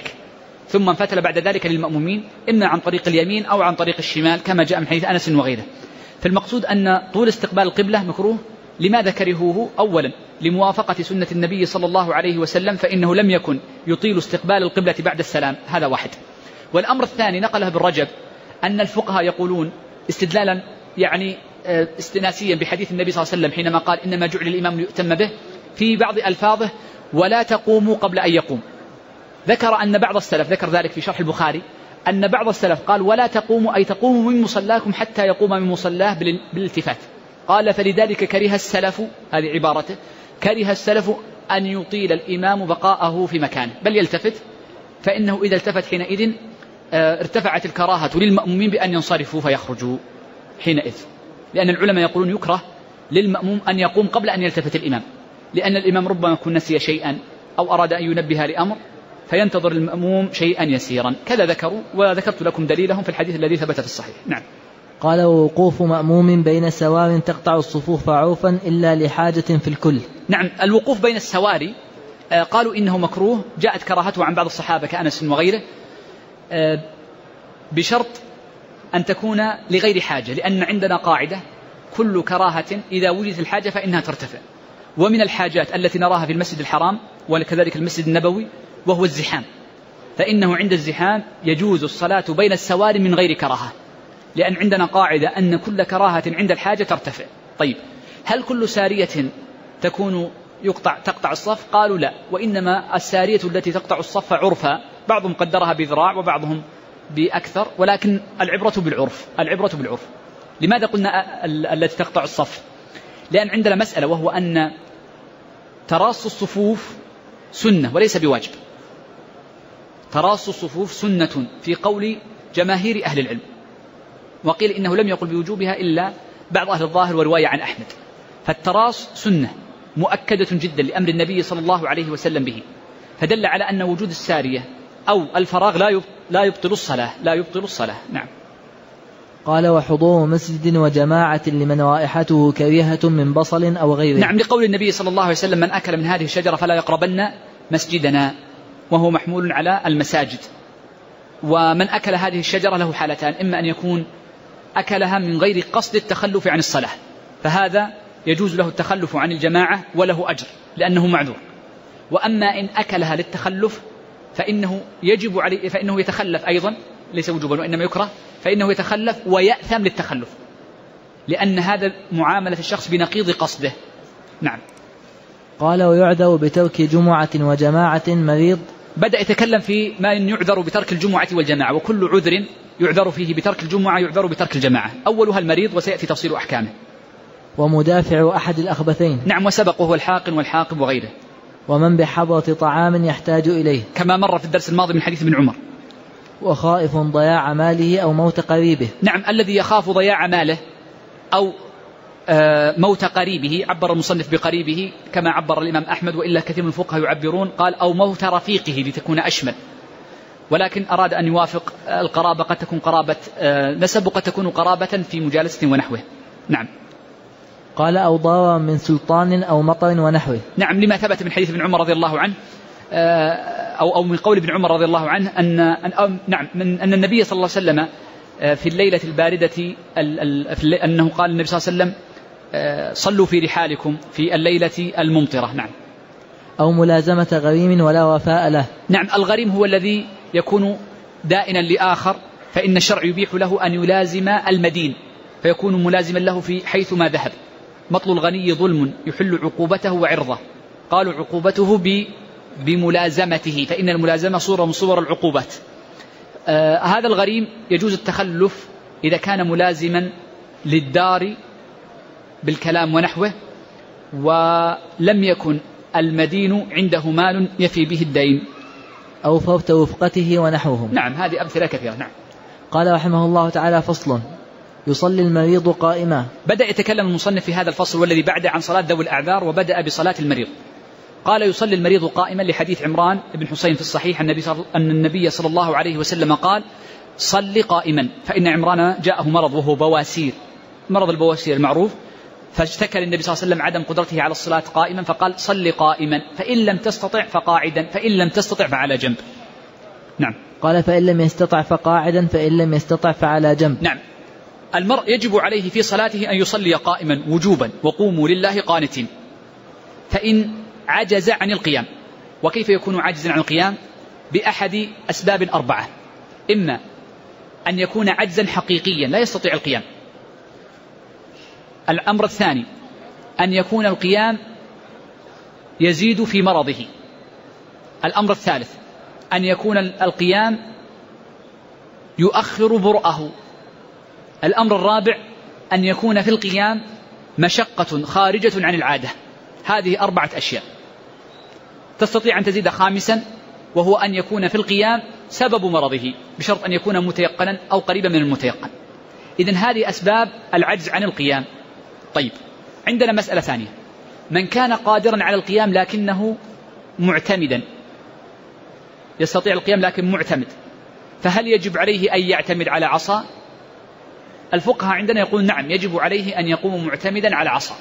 بعد ذلك للمأمومين إما عن طريق اليمين أو عن طريق الشمال كما جاء من حديث أنس وغيره. فالمقصود أن طول استقبال القبلة مكروه. لماذا كرهوه؟ أولا لموافقة سنة النبي صلى الله عليه وسلم، فإنه لم يكن يطيل استقبال القبلة بعد السلام، هذا واحد. والأمر الثاني نقله بالرجب أن الفقهاء يقولون استدلالا يعني استناسيا بحديث النبي صلى الله عليه وسلم حينما قال إنما جعل الإمام ليؤتم به في بعض ألفاظه ولا تقوموا قبل أن يقوم. ذكر أن بعض السلف ذكر ذلك في شرح البخاري أن بعض السلف قال ولا تقوموا أي تقوموا من مصلاكم حتى يقوم من مصلاه بالالتفات. قال فلذلك كره السلف، هذه عبارته، كره السلف أن يطيل الإمام بقاءه في مكانه بل يلتفت، فإنه إذا التفت حينئذ ارتفعت الكراهة للمأمومين بأن ينصرفوا فيخرجوا حينئذ. لأن العلماء يقولون يكره للمأموم أن يقوم قبل أن يلتفت الإمام، لأن الإمام ربما يكون نسي شيئا أو أراد أن ينبه لأمر فينتظر المأموم شيئا يسيرا، كذا ذكروا، وذكرت لكم دليلهم في الحديث الذي ثبت في الصحيح. نعم. قال ووقوف مأموم بين سوار تقطع الصفوف عرفا إلا لحاجة في الكل. نعم، الوقوف بين السواري قالوا إنه مكروه، جاءت كراهته عن بعض الصحابة كأنس وغيره بشرط أن تكون لغير حاجة، لأن عندنا قاعدة كل كراهة إذا وجدت الحاجة فإنها ترتفع. ومن الحاجات التي نراها في المسجد الحرام وكذلك المسجد النبوي وهو الزحام، فإنه عند الزحام يجوز الصلاة بين السواري من غير كراهة، لأن عندنا قاعدة أن كل كراهة عند الحاجة ترتفع. طيب، هل كل سارية تقطع الصف؟ قالوا لا، وإنما السارية التي تقطع الصف عرفا، بعضهم قدرها بذراع وبعضهم بأكثر، ولكن العبرة بالعرف. لماذا قلنا التي تقطع الصف؟ لأن عندنا مسألة وهو أن تراص الصفوف سنة وليس بواجب. تراص الصفوف سنة في قول جماهير أهل العلم، وقيل إنه لم يقل بوجوبها إلا بعض أهل الظاهر ورواية عن أحمد. فالتراص سنة مؤكدة جدا لأمر النبي صلى الله عليه وسلم به، فدل على أن وجود السارية أو الفراغ لا يبطل الصلاة. نعم. قال وحضور مسجد وجماعة لمن رائحته كريهة من بصل أو غيره. نعم، لقول النبي صلى الله عليه وسلم من أكل من هذه الشجرة فلا يقربن مسجدنا، وهو محمول على المساجد. ومن أكل هذه الشجرة له حالتان، إما أن يكون أكلها من غير قصد التخلف عن الصلاة، فهذا يجوز له التخلف عن الجماعة وله أجر لأنه معذور. وأما إن أكلها للتخلف فإنه يجب عليه، فإنه يتخلف أيضا، ليس وجوبا وإنما يكره، فإنه يتخلف ويأثم للتخلف، لأن هذا معاملة الشخص بنقيض قصده. نعم. قال ويعذر بترك جمعة وجماعة مريض بدأ يتكلم في ما يعذر بترك الجمعة والجماعة، وكل عذر يعذر فيه بترك الجمعة يعذر بترك الجماعة. أولها المريض، وسيأتي تفصيل أحكامه. ومدافع أحد الأخبثين. نعم، وسبق وهو الحاقن والحاقب وغيره. ومن بحضرة طعام يحتاج إليه، كما مر في الدرس الماضي من حديث ابن عمر. وخائف ضياع ماله أو موت قريبه. نعم، الذي يخاف ضياع ماله أو موت قريبه، عبر المصنف بقريبه كما عبر الإمام أحمد، وإلا كثير من الفقهاء يعبرون قال أو موت رفيقه لتكون أشمل، ولكن أراد أن يوافق القرابة، قد تكون قرابة نسب وقد تكون قرابة في مجالسة ونحوه. نعم. قال أو ضرر من سلطان أو مطر ونحوه. نعم، لما ثبت من حديث ابن عمر رضي الله عنه أو من قول ابن عمر رضي الله عنه أن النبي صلى الله عليه وسلم في الليلة الباردة أنه قال النبي صلى الله عليه وسلم صلوا في رحالكم في الليلة الممطرة. نعم. أو ملازمة غريم ولا وفاء له. نعم، الغريم هو الذي يكون دائنا لآخر، فإن الشرع يبيح له أن يلازم المدين فيكون ملازما له في حيث ما ذهب. مطل الغني ظلم يحل عقوبته وعرضه، قالوا عقوبته بملازمته، فإن الملازمة صورة من صور العقوبات. هذا الغريم يجوز التخلف إذا كان ملازما للدار بالكلام ونحوه، ولم يكن المدين عنده مال يفي به الدين. أو فوت وفقته ونحوهم. نعم، هذه أمثلة كثيرة. نعم. قال رحمه الله تعالى: فصل: يصلي المريض قائما. بدأ يتكلم المصنف في هذا الفصل والذي بعده عن صلاة ذوي الأعذار، وبدأ بصلاة المريض. قال: يصلي المريض قائما لحديث عمران بن حسين في الصحيح أن النبي صلى الله عليه وسلم قال: صل قائما، فإن عمران جاءه مرض وهو بواسير، مرض البواسير المعروف، فاشتكى للنبي صلى الله عليه وسلم عدم قدرته على الصلاة قائما، فقال: صل قائما، فإن لم تستطع فقاعدا، فإن لم تستطع فعلى جنب. نعم. قال: فإن لم يستطع فقاعدا، فإن لم يستطع فعلى جنب. نعم. المرء يجب عليه في صلاته أن يصلي قائما وجوبا، وقوموا لله قانتين. فإن عجز عن القيام، وكيف يكون عاجزا عن القيام؟ بأحد أسباب 4: إما أن يكون عجزا حقيقيا لا يستطيع القيام. الأمر الثاني أن يكون القيام يزيد في مرضه. الأمر الثالث أن يكون القيام يؤخر برؤه. الأمر الرابع أن يكون في القيام مشقة خارجة عن العادة. هذه 4 أشياء. تستطيع أن تزيد 5، وهو أن يكون في القيام سبب مرضه، بشرط أن يكون متيقنا أو قريبا من المتيقن. إذن هذه أسباب العجز عن القيام. طيب، عندنا مسألة ثانية: من كان قادرا على القيام لكنه معتمدا، يستطيع القيام لكن معتمد، فهل يجب عليه أن يعتمد على عصا؟ الفقهاء عندنا يقول نعم، يجب عليه أن يقوم معتمدا على عصا،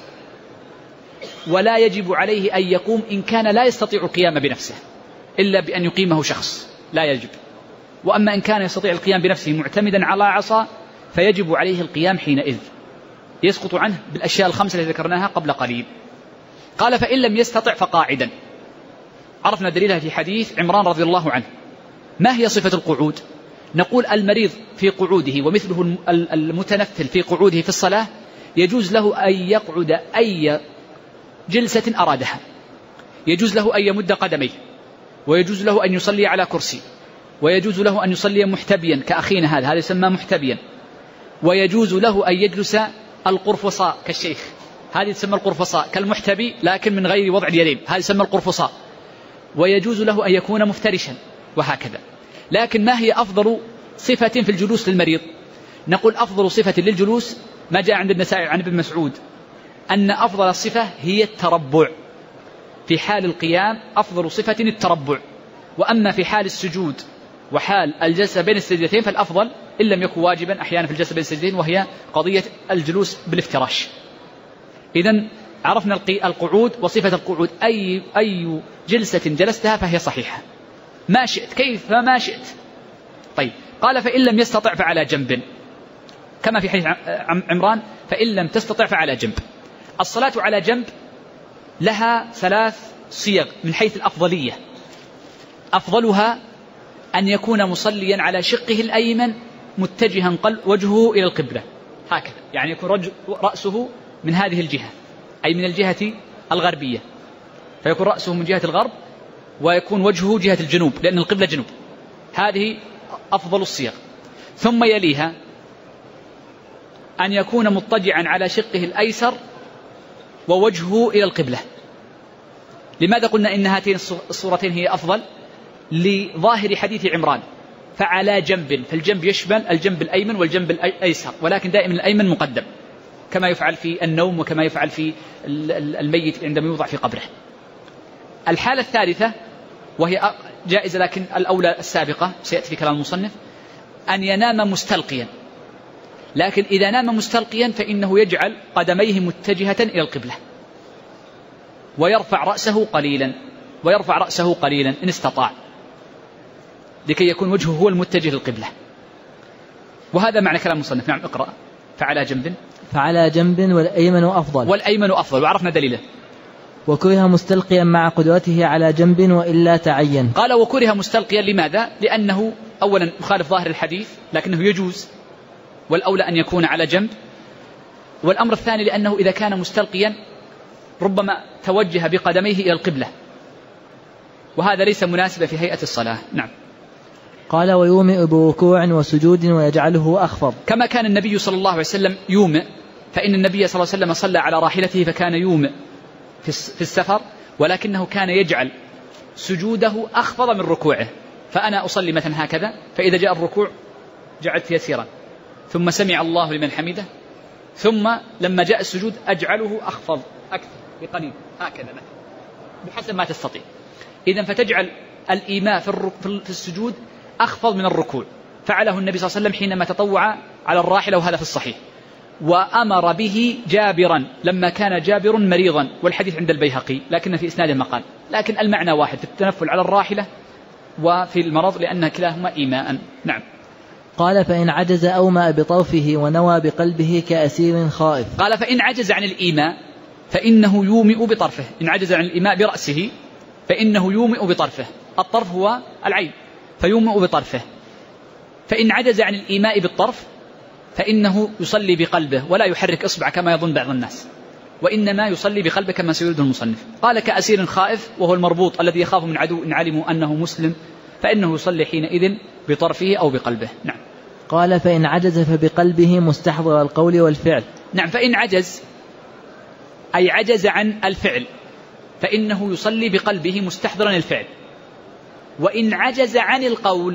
ولا يجب عليه أن يقوم إن كان لا يستطيع القيام بنفسه إلا بأن يقيمه شخص، لا يجب. وأما إن كان يستطيع القيام بنفسه معتمدا على عصا فيجب عليه القيام حينئذ، يسقط عنه بالأشياء ال5 التي ذكرناها قبل قليل. قال: فإن لم يستطع فقاعدا. عرفنا دليلها في حديث عمران رضي الله عنه. ما هي صفة القعود؟ نقول: المريض في قعوده ومثله المتنفل في قعوده في الصلاة يجوز له أن يقعد أي جلسة أرادها، يجوز له أن يمد قدميه، ويجوز له أن يصلي على كرسي، ويجوز له أن يصلي محتبيا كأخينا هذا يسمى محتبيا، ويجوز له أن يجلس القرفصاء كالشيخ، هذه تسمى القرفصاء، كالمحتبي لكن من غير وضع اليدين، هذه تسمى القرفصاء. ويجوز له أن يكون مفترشا، وهكذا. لكن ما هي أفضل صفة في الجلوس للمريض؟ نقول: أفضل صفة للجلوس ما جاء عند النسائي عن ابن مسعود أن أفضل الصفة هي التربع. في حال القيام أفضل صفة التربع، وأما في حال السجود وحال الجلسة بين السجدتين فالأفضل إن لم يكن واجبا أحيانا في الجلسة بين السجدتين، وهي قضية الجلوس بالافتراش. إذن عرفنا القعود وصفة القعود، أي جلسة جلستها فهي صحيحة، ما شئت كيف ما شئت. طيب، قال: فإن لم يستطع فعلى جنب، كما في حديث عمران: فإن لم تستطع فعلى جنب. الصلاة على جنب لها 3 صيغ من حيث الأفضلية. أفضلها أن يكون مصليا على شقه الأيمن متجها وجهه إلى القبلة، هكذا، يعني يكون رأسه من هذه الجهة، أي من الجهة الغربية، فيكون رأسه من جهة الغرب ويكون وجهه جهة الجنوب لأن القبلة جنوب. هذه أفضل الصيغ. ثم يليها أن يكون مضطجعا على شقه الأيسر ووجهه إلى القبلة. لماذا قلنا إن هاتين الصورتين هي أفضل؟ لظاهر حديث عمران فعلى جنب، فالجنب يشمل الجنب الأيمن والجنب الأيسر، ولكن دائما الأيمن مقدم كما يفعل في النوم وكما يفعل في الميت عندما يوضع في قبره. الحالة الثالثة وهي جائزة لكن الأولى السابقة سيأتي في كلام المصنف، أن ينام مستلقيا، لكن إذا نام مستلقيا فإنه يجعل قدميه متجهة إلى القبلة ويرفع رأسه قليلا إن استطاع، لكي يكون وجهه هو المتجه للقبلة. وهذا معنى كلام المصنف. نعم اقرأ. فعلى جنب والأيمن أفضل وعرفنا دليله. وكره مستلقيا مع قدرته على جنب وإلا تعين. قال وكره مستلقيا لماذا؟ لأنه أولا يخالف ظاهر الحديث لكنه يجوز، والأولى أن يكون على جنب. والأمر الثاني لأنه إذا كان مستلقيا ربما توجه بقدميه إلى القبلة، وهذا ليس مناسبا في هيئة الصلاة. نعم. قال ويومئ بركوع وسجود ويجعله أخفض، كما كان النبي صلى الله عليه وسلم يومئ، فإن النبي صلى الله عليه وسلم صلى على راحلته فكان يومئ في السفر، ولكنه كان يجعل سجوده أخفض من ركوعه. فأنا أصلي مثلا هكذا، فإذا جاء الركوع جعلت يسيرا ثم سمع الله لمن حمده، ثم لما جاء السجود أجعله أخفض أكثر بقليل هكذا مثلا بحسب ما تستطيع. إذن فتجعل الإيماء في السجود أخفض من الركوع. فعله النبي صلى الله عليه وسلم حينما تطوع على الراحلة، وهذا في الصحيح. وأمر به جابرا لما كان جابر مريضا، والحديث عند البيهقي لكن في إسناد المقال، لكن المعنى واحد في التنفل على الراحلة وفي المرض لأنها كلاهما إيماء. نعم. قال فإن عجز أومأ بطرفه ونوى بقلبه كأسير خائف. قال فإن عجز عن الإيماء فإنه يومئ بطرفه. إن عجز عن الإيماء برأسه فإنه يومئ بطرفه. الطرف هو العين، فيومئ بطرفه. فإن عجز عن الإيماء بالطرف فإنه يصلي بقلبه ولا يحرك إصبع كما يظن بعض الناس، وإنما يصلي بقلبه كما سيريد المصنف. قال كأسير خائف، وهو المربوط الذي يخاف من عدو إن علموا أنه مسلم، فإنه يصلي حينئذ بطرفه أو بقلبه. نعم. قال فإن عجز فبقلبه مستحضر القول والفعل. نعم. فإن عجز أي عجز عن الفعل فإنه يصلي بقلبه مستحضرا الفعل. وإن عجز عن القول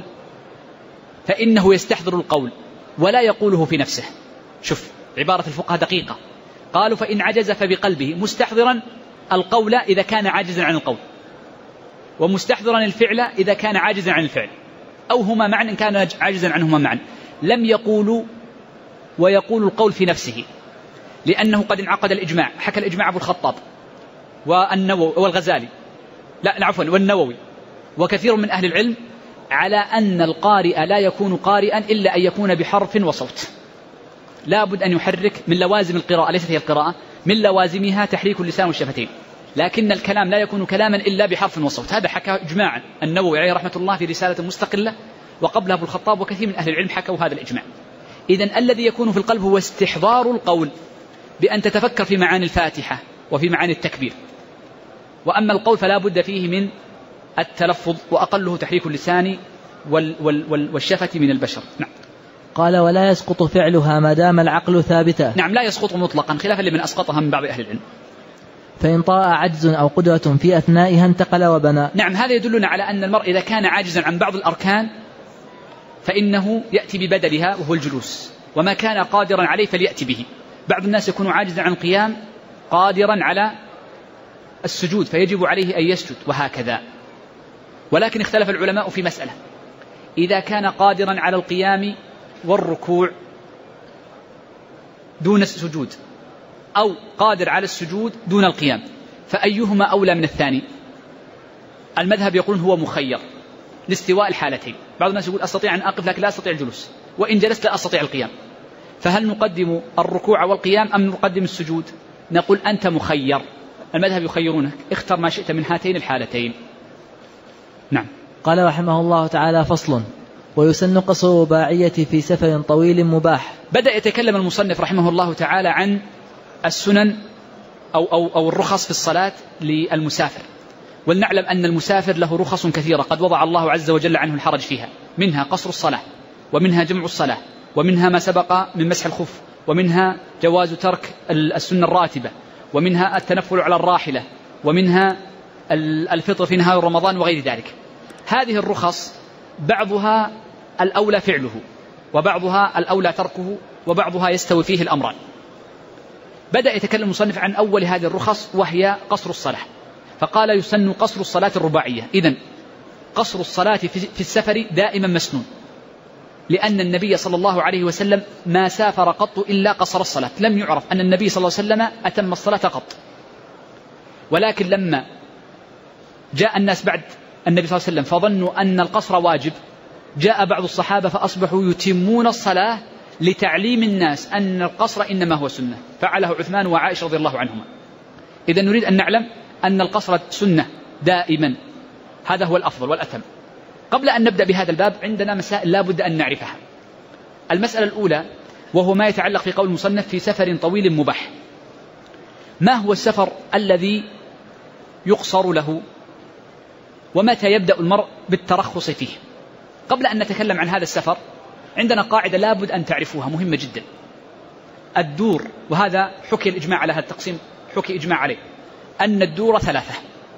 فإنه يستحضر القول ولا يقوله في نفسه. شوف عبارة الفقهاء دقيقة. قالوا فإن عجز فبقلبه مستحضرا القول إذا كان عاجزا عن القول، ومستحضرا الفعل إذا كان عاجزا عن الفعل، أو هما معا إن كان عاجزا عنهما معا. لم يقولوا ويقول القول في نفسه، لأنه قد انعقد الإجماع. حكى الإجماع أبو الخطاب والغزالي والنووي وكثير من أهل العلم على أن القارئ لا يكون قارئا إلا أن يكون بحرف وصوت. لا بد أن يحرك من لوازم القراءة، ليست هي القراءة، من لوازمها تحريك اللسان والشفتين، لكن الكلام لا يكون كلاما إلا بحرف وصوت. هذا حكى إجماعا النووي عليه رحمة الله في رسالة مستقلة، وقبلها أبو الخطاب وكثير من أهل العلم حكوا هذا الإجماع. إذن الذي يكون في القلب هو استحضار القول بأن تتفكر في معاني الفاتحة وفي معاني التكبير. وأما القول فلا بد فيه من التلفظ، وأقله تحريك اللسان والشفة من البشر. نعم. قال ولا يسقط فعلها ما دام العقل ثابتا. نعم لا يسقط مطلقا، خلافا لمن أسقطها من بعض أهل العلم. فإن طاء عجز أو قدرة في أثنائها انتقل وبنى. نعم. هذا يدلنا على أن المرء إذا كان عاجزا عن بعض الأركان فإنه يأتي ببدلها وهو الجلوس، وما كان قادرا عليه فليأتي به. بعض الناس يكون عاجزا عن القيام قادرا على السجود فيجب عليه أن يسجد وهكذا. ولكن اختلف العلماء في مسألة: إذا كان قادرا على القيام والركوع دون السجود، أو قادر على السجود دون القيام، فأيهما أولى من الثاني؟ المذهب يقول هو مخير لاستواء الحالتين. بعض الناس يقول أستطيع أن أقف لكن لا أستطيع الجلوس، وإن جلست لا أستطيع القيام، فهل نقدم الركوع والقيام أم نقدم السجود؟ نقول أنت مخير، المذهب يخيرونك، اختر ما شئت من هاتين الحالتين. نعم. قال رحمه الله تعالى: فصل: ويسن قصر رباعية في سفر طويل مباح. بدأ يتكلم المصنف رحمه الله تعالى عن السنن أو الرخص في الصلاة للمسافر، ولنعلم أن المسافر له رخص كثيرة قد وضع الله عز وجل عنه الحرج فيها، منها قصر الصلاة، ومنها جمع الصلاة، ومنها ما سبق من مسح الخف، ومنها جواز ترك السنة الراتبة، ومنها التنفل على الراحلة، ومنها الفطر في نهار رمضان وغير ذلك. هذه الرخص بعضها الأولى فعله، وبعضها الأولى تركه، وبعضها يستوي فيه الأمران. بدأ يتكلم المصنف عن أول هذه الرخص وهي قصر الصلاة، فقال يسن قصر الصلاة الرباعية. إذن قصر الصلاة في السفر دائما مسنون، لأن النبي صلى الله عليه وسلم ما سافر قط إلا قصر الصلاة، لم يعرف أن النبي صلى الله عليه وسلم أتم الصلاة قط. ولكن لما جاء الناس بعد النبي صلى الله عليه وسلم فظنوا أن القصر واجب، جاء بعض الصحابة فأصبحوا يتمون الصلاة لتعليم الناس أن القصر إنما هو سنة، فعله عثمان وعائشة رضي الله عنهما. إذا نريد أن نعلم أن القصر سنة دائما، هذا هو الأفضل والأتم. قبل أن نبدأ بهذا الباب عندنا مسائل لا بد أن نعرفها. المسألة الأولى وهو ما يتعلق في قول المصنف في سفر طويل مباح. ما هو السفر الذي يقصر له، ومتى يبدأ المرء بالترخص فيه؟ قبل أن نتكلم عن هذا السفر عندنا قاعدة لا بد أن تعرفوها مهمة جدا. الدور، وهذا حكي الإجماع على هذا التقسيم، حكي إجماع عليه أن الدور ثلاثة.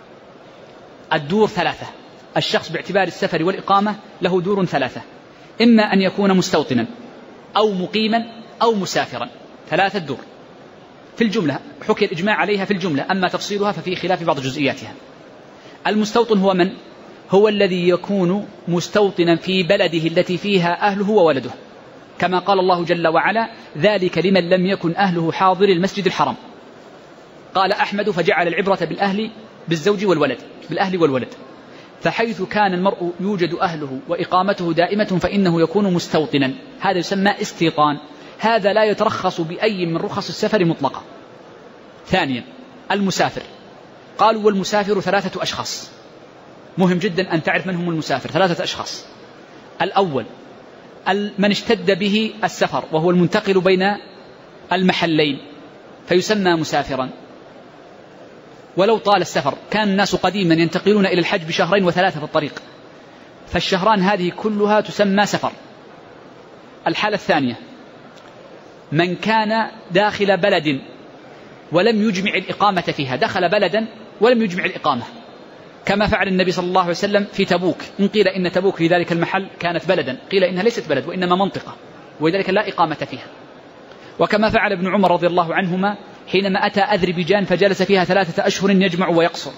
الدور ثلاثة، الشخص باعتبار السفر والإقامة له دور ثلاثة، إما أن يكون مستوطنا أو مقيما أو مسافرا، ثلاثة دور في الجملة، حكي الإجماع عليها في الجملة، أما تفصيلها ففي خلاف بعض جزئياتها. المستوطن هو من؟ هو الذي يكون مستوطنا في بلده التي فيها أهله وولده، كما قال الله جل وعلا ذلك لمن لم يكن أهله حاضر المسجد الحرام. قال أحمد فجعل العبرة بالأهل بالزوج والولد، بالأهل والولد. فحيث كان المرء يوجد أهله وإقامته دائمة فإنه يكون مستوطنا، هذا يسمى استيطان، هذا لا يترخص بأي من رخص السفر مطلقة. ثانيا المسافر، قالوا والمسافر ثلاثة أشخاص، مهم جدا أن تعرف من هم المسافر، ثلاثة أشخاص. الأول من اشتد به السفر وهو المنتقل بين المحلين فيسمى مسافرا، ولو طال السفر. كان الناس قديما ينتقلون إلى الحج بشهرين وثلاثة في الطريق، فالشهران هذه كلها تسمى سفر. الحالة الثانية من كان داخل بلد ولم يجمع الإقامة فيها، دخل بلدا ولم يجمع الإقامة، كما فعل النبي صلى الله عليه وسلم في تبوك. إن قيل إن تبوك في ذلك المحل كانت بلدا، قيل إنها ليست بلد وإنما منطقة، ولذلك لا إقامة فيها. وكما فعل ابن عمر رضي الله عنهما حينما أتى أذربيجان فجلس فيها 3 أشهر يجمع ويقصر،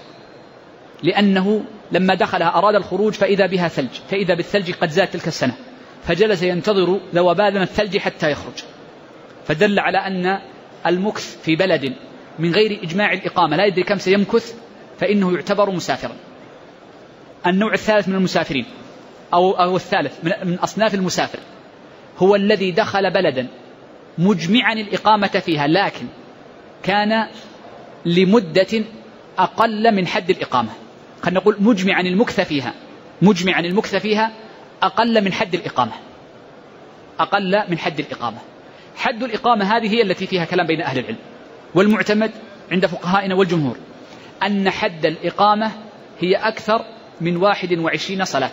لأنه لما دخلها أراد الخروج فإذا بها ثلج، فإذا بالثلج قد زاد تلك السنة، فجلس ينتظر ذوبان الثلج حتى يخرج. فدل على أن المكث في بلد من غير إجماع الإقامة لا يدري كم سيمكث فإنه يعتبر مسافرا. النوع الثالث من المسافرين أو الثالث من أصناف المسافر هو الذي دخل بلدا مجمعا الإقامة فيها، لكن كان لمدة أقل من حد الإقامة. خلينا نقول مجمعا المكث فيها، مجمعا المكث فيها أقل من حد الإقامة، أقل من حد الإقامة. حد الإقامة هذه هي التي فيها كلام بين أهل العلم، والمعتمد عند فقهائنا والجمهور أن حد الإقامة هي أكثر من 21 صلاة،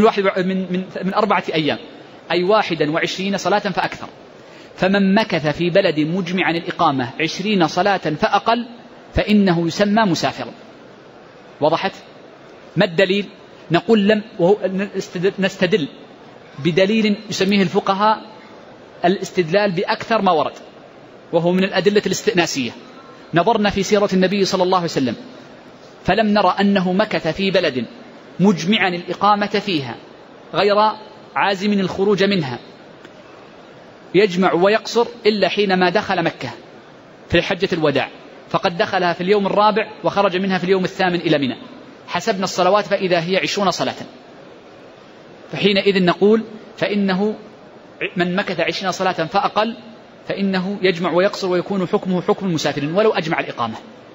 من 4 أيام، أي 21 صلاة فأكثر. فمن مكث في بلد مجمعا الإقامة 20 صلاة فأقل فإنه يسمى مسافرا. وضحت؟ ما الدليل؟ نقول نستدل بدليل يسميه الفقهاء الاستدلال بأكثر ما ورد، وهو من الأدلة الاستئناسية. نظرنا في سيرة النبي صلى الله عليه وسلم فلم نرى أنه مكث في بلد مجمعا الإقامة فيها غير عازم الخروج منها يجمع ويقصر إلا حينما دخل مكة في حجة الوداع، فقد دخلها في اليوم 4 وخرج منها في اليوم 8 إلى منى. حسبنا الصلوات فإذا هي 20 صلاة، فحينئذ نقول فإنه من مكث 20 صلاة فأقل فإنه يجمع ويقصر ويكون حكمه حكم المسافرين ولو أجمع الإقامة.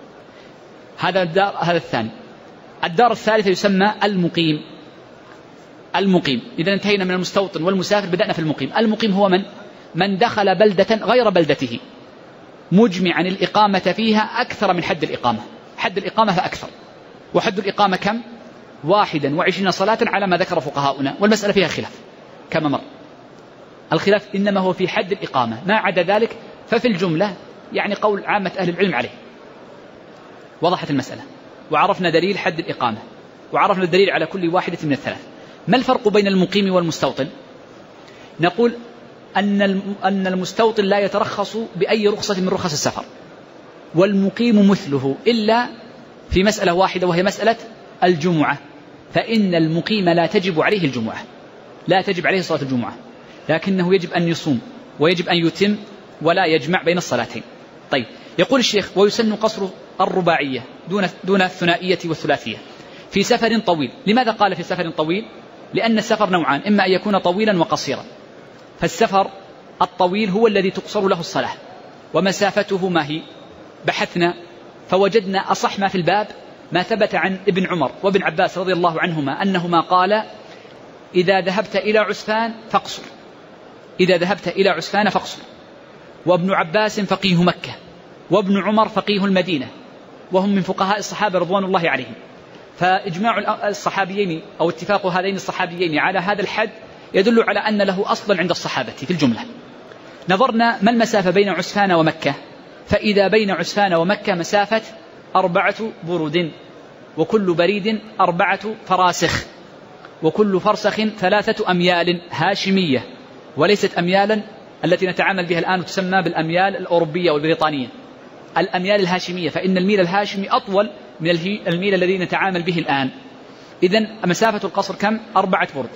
هذا الثاني. الدار الثالثة يسمى المقيم. المقيم إذا انتهينا من المستوطن والمسافر بدأنا في المقيم. المقيم هو من دخل بلدة غير بلدته مجمعا الإقامة فيها أكثر من حد الإقامة، حد الإقامة فأكثر. وحد الإقامة كم؟ 21 صلاة على ما ذكر فقهاؤنا، والمسألة فيها خلاف كما مر. الخلاف إنما هو في حد الإقامة، ما عدا ذلك ففي الجملة يعني قول عامة أهل العلم عليه. وضحت المسألة، وعرفنا دليل حد الإقامة، وعرفنا الدليل على كل واحدة من الثلاث. ما الفرق بين المقيم والمستوطن؟ نقول أن المستوطن لا يترخص بأي رخصة من رخص السفر، والمقيم مثله إلا في مسألة واحدة، وهي مسألة الجمعة، فإن المقيم لا تجب عليه الجمعة، لا تجب عليه صلاة الجمعة، لكنه يجب أن يصوم ويجب أن يتم ولا يجمع بين الصلاتين. طيب، يقول الشيخ: ويسن قصر الرباعية دون الثنائية والثلاثية في سفر طويل. لماذا قال في سفر طويل؟ لأن السفر نوعان، إما أن يكون طويلا وقصيرا. فالسفر الطويل هو الذي تقصر له الصلاة، ومسافته ما هي؟ بحثنا فوجدنا أصح ما في الباب ما ثبت عن ابن عمر وابن عباس رضي الله عنهما أنهما قال: إذا ذهبت إلى عسفان فاقصر، إذا ذهبت إلى عسفان فاقصر. وابن عباس فقيه مكة، وابن عمر فقيه المدينة، وهم من فقهاء الصحابة رضوان الله عليهم. فإجماع الصحابيين أو اتفاق هذين الصحابيين على هذا الحد يدل على أن له أصلا عند الصحابة في الجملة. نظرنا ما المسافة بين عسفان ومكة، فإذا بين عسفان ومكة مسافة 4 برود، وكل بريد 4 فراسخ، وكل فرسخ 3 أميال هاشمية، وليست أميالا التي نتعامل بها الآن وتسمى بالأميال الأوروبية والبريطانية، الأميال الهاشمية، فإن الميل الهاشمي أطول من الميل الذي نتعامل به الآن. إذن مسافة القصر كم؟ 4 برد.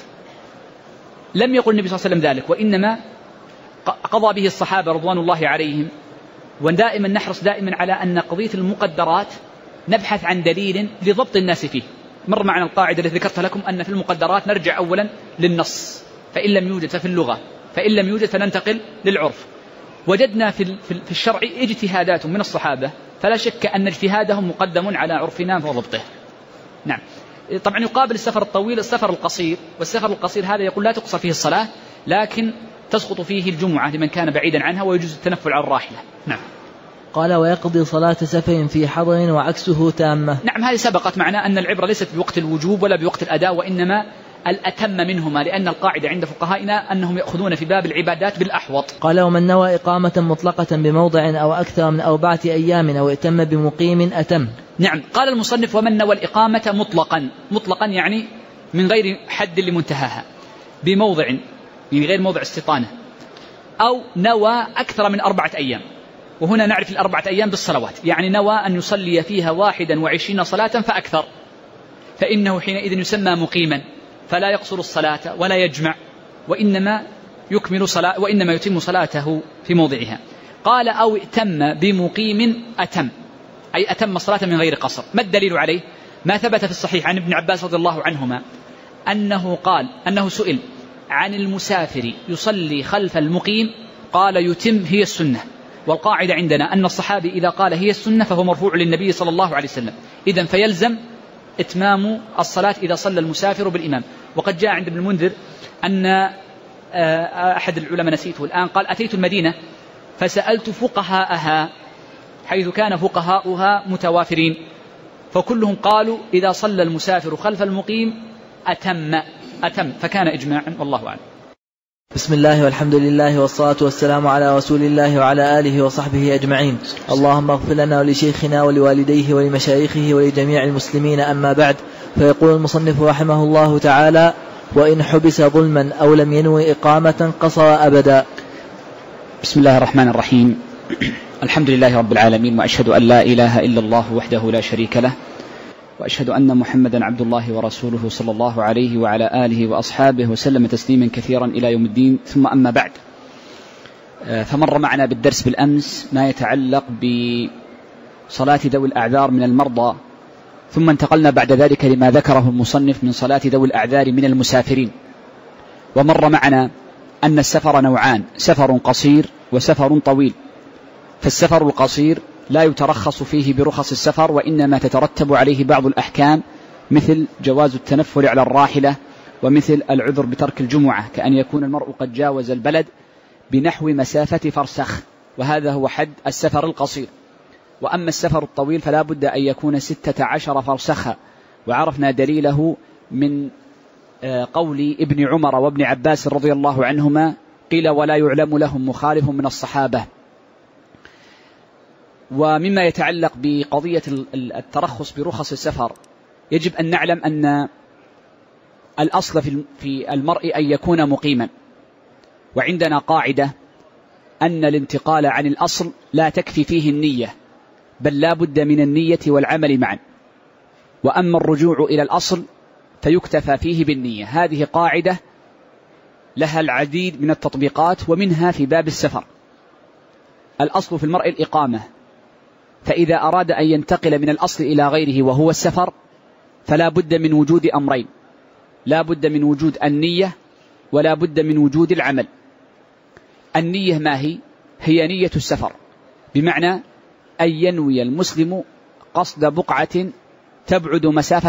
لم يقل النبي صلى الله عليه وسلم ذلك، وإنما قضى به الصحابة رضوان الله عليهم. ودائما نحرص دائما على أن قضية المقدرات نبحث عن دليل لضبط الناس فيه. مر معنا القاعدة التي ذكرت لكم أن في المقدرات نرجع أولا للنص، فإن لم يوجد ففي اللغة، فإن لم يوجد فننتقل للعرف. وجدنا في الشرع اجتهادات من الصحابة، فلا شك أن اجتهادهم مقدم على عرفنا وضبطه. نعم. طبعا يقابل السفر الطويل السفر القصير، والسفر القصير هذا يقول لا تقصر فيه الصلاة، لكن تسقط فيه الجمعة لمن كان بعيدا عنها، ويجوز التنفل على الراحلة. نعم. قال: ويقضي صلاة سفر في حضر وعكسه تامة. نعم، هذه سبقت معنا أن العبرة ليست بوقت الوجوب ولا بوقت الأداء، وإنما الأتم منهما، لأن القاعدة عند فقهائنا أنهم يأخذون في باب العبادات بالأحوط. قال: ومن نوى إقامة مطلقة بموضع أو أكثر من 4 أيام أو ائتم بمقيم أتم. نعم. قال المصنف: ومن نوى الإقامة مطلقا، مطلقا يعني من غير حد لمنتهاها، بموضع يعني غير موضع استيطانة، أو نوى أكثر من 4 أيام. وهنا نعرف 4 أيام بالصلوات، يعني نوى أن يصلي فيها 21 صلاة فأكثر، فإنه حينئذ يسمى مقيما، فلا يقصر الصلاة ولا يجمع، وإنما يتم صلاته في موضعها. قال: أو ائتم بمقيم أتم، أي أتم صلاة من غير قصر. ما الدليل عليه؟ ما ثبت في الصحيح عن ابن عباس رضي الله عنهما أنه قال أنه سئل عن المسافر يصلي خلف المقيم، قال: يتم، هي السنة. والقاعدة عندنا أن الصحابي إذا قال هي السنة فهو مرفوع للنبي صلى الله عليه وسلم، إذن فيلزم إتمام الصلاة إذا صلى المسافر بالإمام. وقد جاء عند ابن المنذر أن أحد العلماء نسيته الآن قال: أتيت المدينة فسألت فقهاءها، حيث كان فقهاؤها متوافرين، فكلهم قالوا إذا صلى المسافر خلف المقيم أتم، فكان إجماعا، والله أعلم. بسم الله والحمد لله والصلاة والسلام على رسول الله وعلى آله وصحبه أجمعين. اللهم اغفر لنا ولشيخنا ولوالديه ولمشايخه ولجميع المسلمين، أما بعد. فيقول المصنف رحمه الله تعالى: وإن حبس ظلما أو لم ينوي إقامة قصر أبدا. بسم الله الرحمن الرحيم. الحمد لله رب العالمين، وأشهد أن لا إله إلا الله وحده لا شريك له، وأشهد أن محمدا عبد الله ورسوله صلى الله عليه وعلى آله وأصحابه وسلم تسليما كثيرا إلى يوم الدين، ثم أما بعد. فمر معنا بالدرس بالأمس ما يتعلق بصلاة ذوي الأعذار من المرضى، ثم انتقلنا بعد ذلك لما ذكره المصنف من صلاة ذوي الأعذار من المسافرين. ومر معنا أن السفر نوعان: سفر قصير وسفر طويل. فالسفر القصير لا يترخص فيه برخص السفر، وإنما تترتب عليه بعض الأحكام، مثل جواز التنفل على الراحلة، ومثل العذر بترك الجمعة، كأن يكون المرء قد جاوز البلد بنحو مسافة فرسخ، وهذا هو حد السفر القصير. وأما السفر الطويل فلا بد أن يكون 16 فرسخا، وعرفنا دليله من قول ابن عمر وابن عباس رضي الله عنهما قيل ولا يعلم لهم مخالف من الصحابة. ومما يتعلق بقضية الترخص برخص السفر يجب أن نعلم أن الأصل في المرء أن يكون مقيما، وعندنا قاعدة أن الانتقال عن الأصل لا تكفي فيه النية، بل لا بد من النية والعمل معا، وأما الرجوع إلى الأصل فيكتفى فيه بالنية. هذه قاعدة لها العديد من التطبيقات، ومنها في باب السفر. الأصل في المرء الإقامة، فإذا أراد أن ينتقل من الأصل إلى غيره وهو السفر فلا بد من وجود أمرين: لا بد من وجود النية ولا بد من وجود العمل. النية ما هي؟ هي نية السفر، بمعنى أن ينوي المسلم قصد بقعة تبعد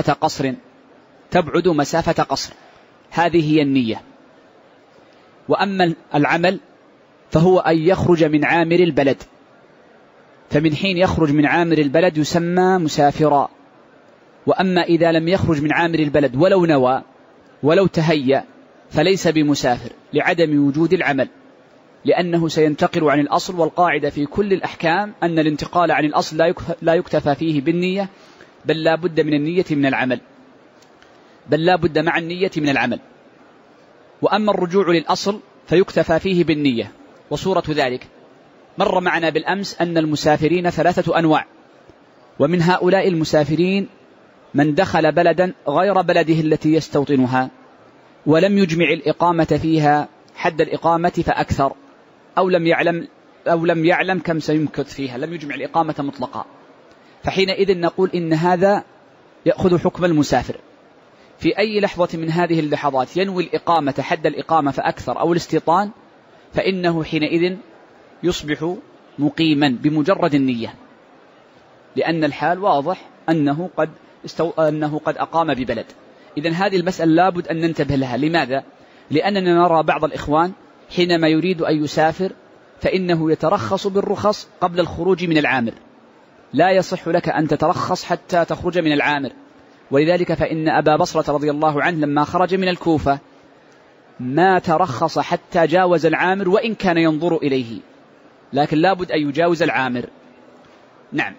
مسافة قصر، هذه هي النية. وأما العمل فهو أن يخرج من عامر البلد، فمن حين يخرج من عامر البلد يسمى مسافرا. وأما إذا لم يخرج من عامر البلد ولو نوى ولو تهيأ فليس بمسافر لعدم وجود العمل، لأنه سينتقل عن الأصل. والقاعدة في كل الأحكام أن الانتقال عن الأصل لا يكتفى فيه بالنية، بل لا بد من النية من العمل، بل لا بد مع النية من العمل. وأما الرجوع للأصل فيكتفى فيه بالنية. وصورة ذلك مر معنا بالأمس أن المسافرين 3 أنواع، ومن هؤلاء المسافرين من دخل بلدا غير بلده التي يستوطنها ولم يجمع الإقامة فيها حد الإقامة فأكثر، أو لم يعلم كم سيمكث فيها، لم يجمع الإقامة مطلقا، فحينئذ نقول إن هذا يأخذ حكم المسافر. في أي لحظة من هذه اللحظات ينوي الإقامة حد الإقامة فأكثر أو الاستيطان، فإنه حينئذ يصبح مقيما بمجرد النية، لأن الحال واضح أنه قد أقام ببلد. إذن هذه المسألة لابد أن ننتبه لها. لماذا؟ لأننا نرى بعض الإخوان حينما يريد أن يسافر فإنه يترخص بالرخص قبل الخروج من العامر. لا يصح لك أن تترخص حتى تخرج من العامر. ولذلك فإن أبا بصرة رضي الله عنه لما خرج من الكوفة ما ترخص حتى جاوز العامر، وإن كان ينظر إليه، لكن لابد أن يجاوز العامر. نعم.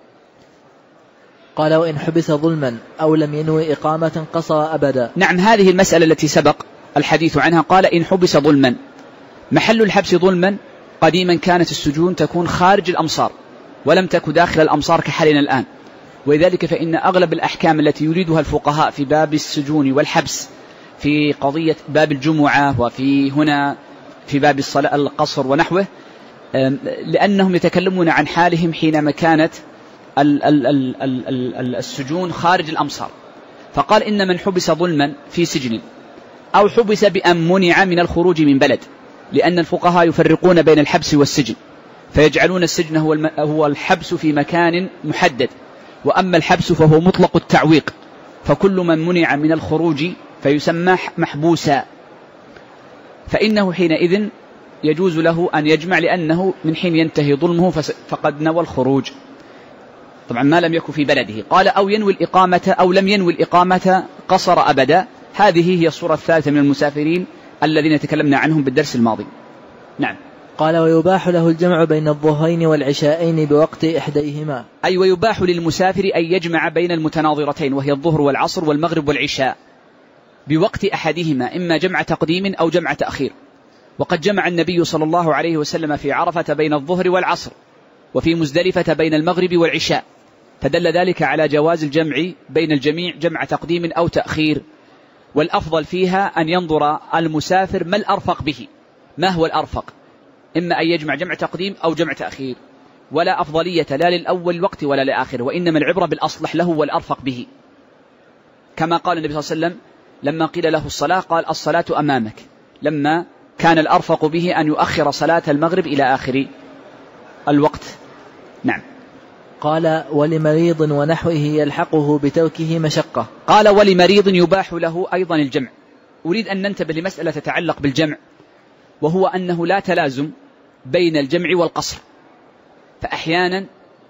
قال: وإن حبس ظلما أو لم ينوي إقامة قصر أبدا. نعم، هذه المسألة التي سبق الحديث عنها. قال: إن حبس ظلما. محل الحبس ظلما قديما كانت السجون تكون خارج الأمصار ولم تكن داخل الأمصار كحالنا الآن، ولذلك فإن أغلب الأحكام التي يريدها الفقهاء في باب السجون والحبس في قضية باب الجمعة وفي هنا في باب الصلاة القصر ونحوه، لأنهم يتكلمون عن حالهم حينما كانت السجون خارج الأمصار. فقال: إن من حبس ظلما في سجن أو حبس بأن منع من الخروج من بلد، لأن الفقهاء يفرقون بين الحبس والسجن، فيجعلون السجن هو الحبس في مكان محدد، وأما الحبس فهو مطلق التعويق، فكل من منع من الخروج فيسمى محبوسا، فإنه حينئذ يجوز له أن يجمع، لأنه من حين ينتهي ظلمه فقد نوى الخروج، طبعا ما لم يكن في بلده. قال: أو ينوي الإقامة أو لم ينوي الإقامة قصر أبدا. هذه هي الصورة الثالثة من المسافرين الذين تكلمنا عنهم بالدرس الماضي. نعم. قال: ويباح له الجمع بين الظهرين والعشاءين بوقت إحديهما. أي ويباح للمسافر أن يجمع بين المتناظرتين وهي الظهر والعصر والمغرب والعشاء بوقت أحدهما، إما جمع تقديم أو جمع تأخير. وقد جمع النبي صلى الله عليه وسلم في عرفة بين الظهر والعصر، وفي مزدلفة بين المغرب والعشاء، فدل ذلك على جواز الجمع بين الجميع جمع تقديم أو تأخير. والأفضل فيها أن ينظر المسافر ما الأرفق به، ما هو الأرفق، إما أن يجمع جمع تقديم أو جمع تأخير، ولا أفضلية لا للأول الوقت ولا لآخر، وإنما العبرة بالأصلح له والأرفق به، كما قال النبي صلى الله عليه وسلم لما قيل له الصلاة قال: الصلاة أمامك، لما كان الأرفق به أن يؤخر صلاة المغرب إلى آخر الوقت. نعم. قال: ولمريض ونحوه يلحقه بتركه مشقة. قال: ولمريض يباح له أيضا الجمع. أريد أن ننتبه لمسألة تتعلق بالجمع، وهو أنه لا تلازم بين الجمع والقصر، فأحيانا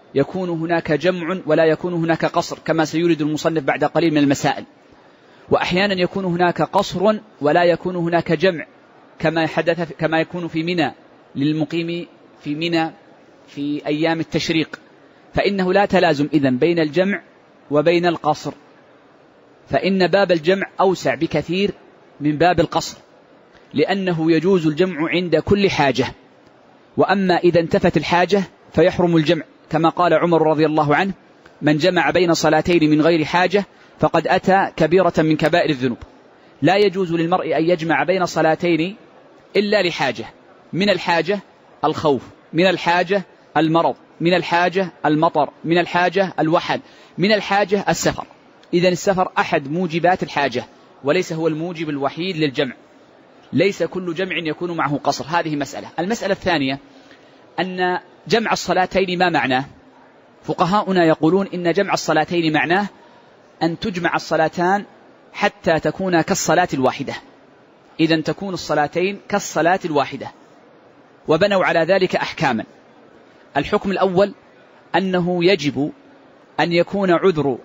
يكون هناك جمع ولا يكون هناك قصر كما سيورد المصنف بعد قليل من المسائل، وأحيانا يكون هناك قصر ولا يكون هناك جمع كما يكون في منى للمقيم في منى في أيام التشريق، فإنه لا تلازم إذن بين الجمع وبين القصر، فإن باب الجمع أوسع بكثير من باب القصر، لأنه يجوز الجمع عند كل حاجة، وأما إذا انتفت الحاجة فيحرم الجمع، كما قال عمر رضي الله عنه: من جمع بين صلاتين من غير حاجة فقد أتى كبيرة من كبائر الذنوب. لا يجوز للمرء أن يجمع بين صلاتين إلا لحاجة، من الحاجة الخوف، من الحاجة المرض، من الحاجة المطر، من الحاجة الوحل، من الحاجة السفر. إذن السفر أحد موجبات الحاجة وليس هو الموجب الوحيد للجمع، ليس كل جمع يكون معه قصر. هذه مسألة. المسألة الثانية أن جمع الصلاتين ما معناه؟ فقهاؤنا يقولون إن جمع الصلاتين معناه أن تجمع الصلاتان حتى تكون كالصلاة الواحدة، إذن تكون الصلاتين كالصلاة الواحدة، وبنوا على ذلك أحكاما. الحكم الأول أنه يجب أن يكون عذر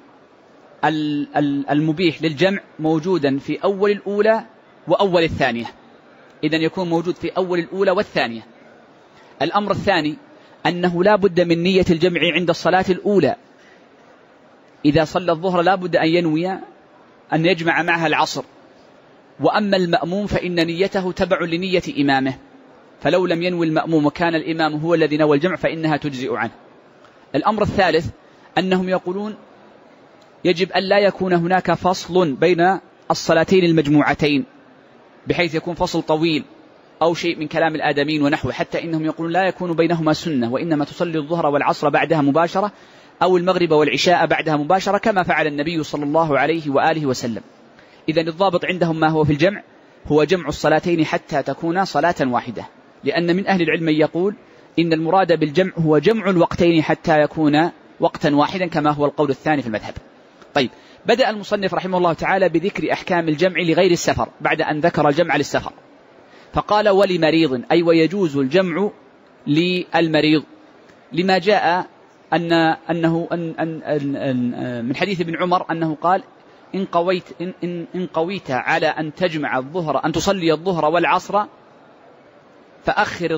المبيح للجمع موجودا في أول الأولى وأول الثانية، إذن يكون موجود في أول الأولى والثانية. الأمر الثاني أنه لا بد من نية الجمع عند الصلاة الأولى، إذا صلى الظهر لا بد أن ينوي أن يجمع معها العصر، وأما المأموم فإن نيته تبع لنية إمامه، فلو لم ينوي المأموم وكان الإمام هو الذي نوى الجمع فإنها تجزئ عنه. الأمر الثالث أنهم يقولون يجب أن لا يكون هناك فصل بين الصلاتين المجموعتين بحيث يكون فصل طويل أو شيء من كلام الآدمين ونحوه، حتى إنهم يقولون لا يكون بينهما سنة، وإنما تصلي الظهر والعصر بعدها مباشرة أو المغرب والعشاء بعدها مباشرة كما فعل النبي صلى الله عليه وآله وسلم. إذن الضابط عندهم ما هو في الجمع هو جمع الصلاتين حتى تكون صلاة واحدة، لأن من أهل العلم يقول إن المراد بالجمع هو جمع الوقتين حتى يكون وقتا واحدا كما هو القول الثاني في المذهب. طيب، بدأ المصنف رحمه الله تعالى بذكر أحكام الجمع لغير السفر بعد أن ذكر الجمع للسفر، فقال: ولمريض، أي ويجوز الجمع للمريض، لما جاء أنه من حديث ابن عمر أنه قال: إن قويت على أن تجمع الظهر، أن تصلي الظهر والعصر فأخر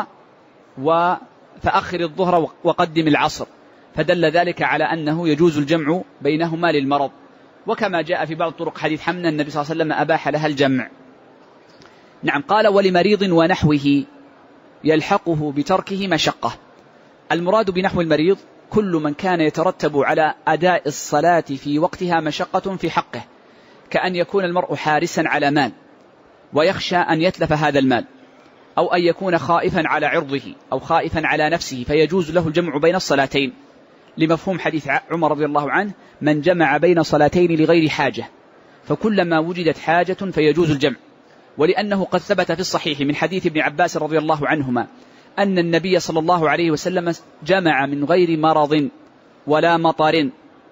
الظهر وقدم العصر، فدل ذلك على أنه يجوز الجمع بينهما للمرض. وكما جاء في بعض طرق حديث حمنا النبي صلى الله عليه وسلم أباح لها الجمع. نعم. قال: ولمريض ونحوه يلحقه بتركه مشقة. المراد بنحو المريض كل من كان يترتب على أداء الصلاة في وقتها مشقة في حقه، كأن يكون المرء حارسا على مال ويخشى أن يتلف هذا المال، أو أن يكون خائفا على عرضه أو خائفا على نفسه، فيجوز له الجمع بين الصلاتين، لمفهوم حديث عمر رضي الله عنه: من جمع بين صلاتين لغير حاجة، فكلما وجدت حاجة فيجوز الجمع. ولأنه قد ثبت في الصحيح من حديث ابن عباس رضي الله عنهما أن النبي صلى الله عليه وسلم جمع من غير مرض ولا مطر.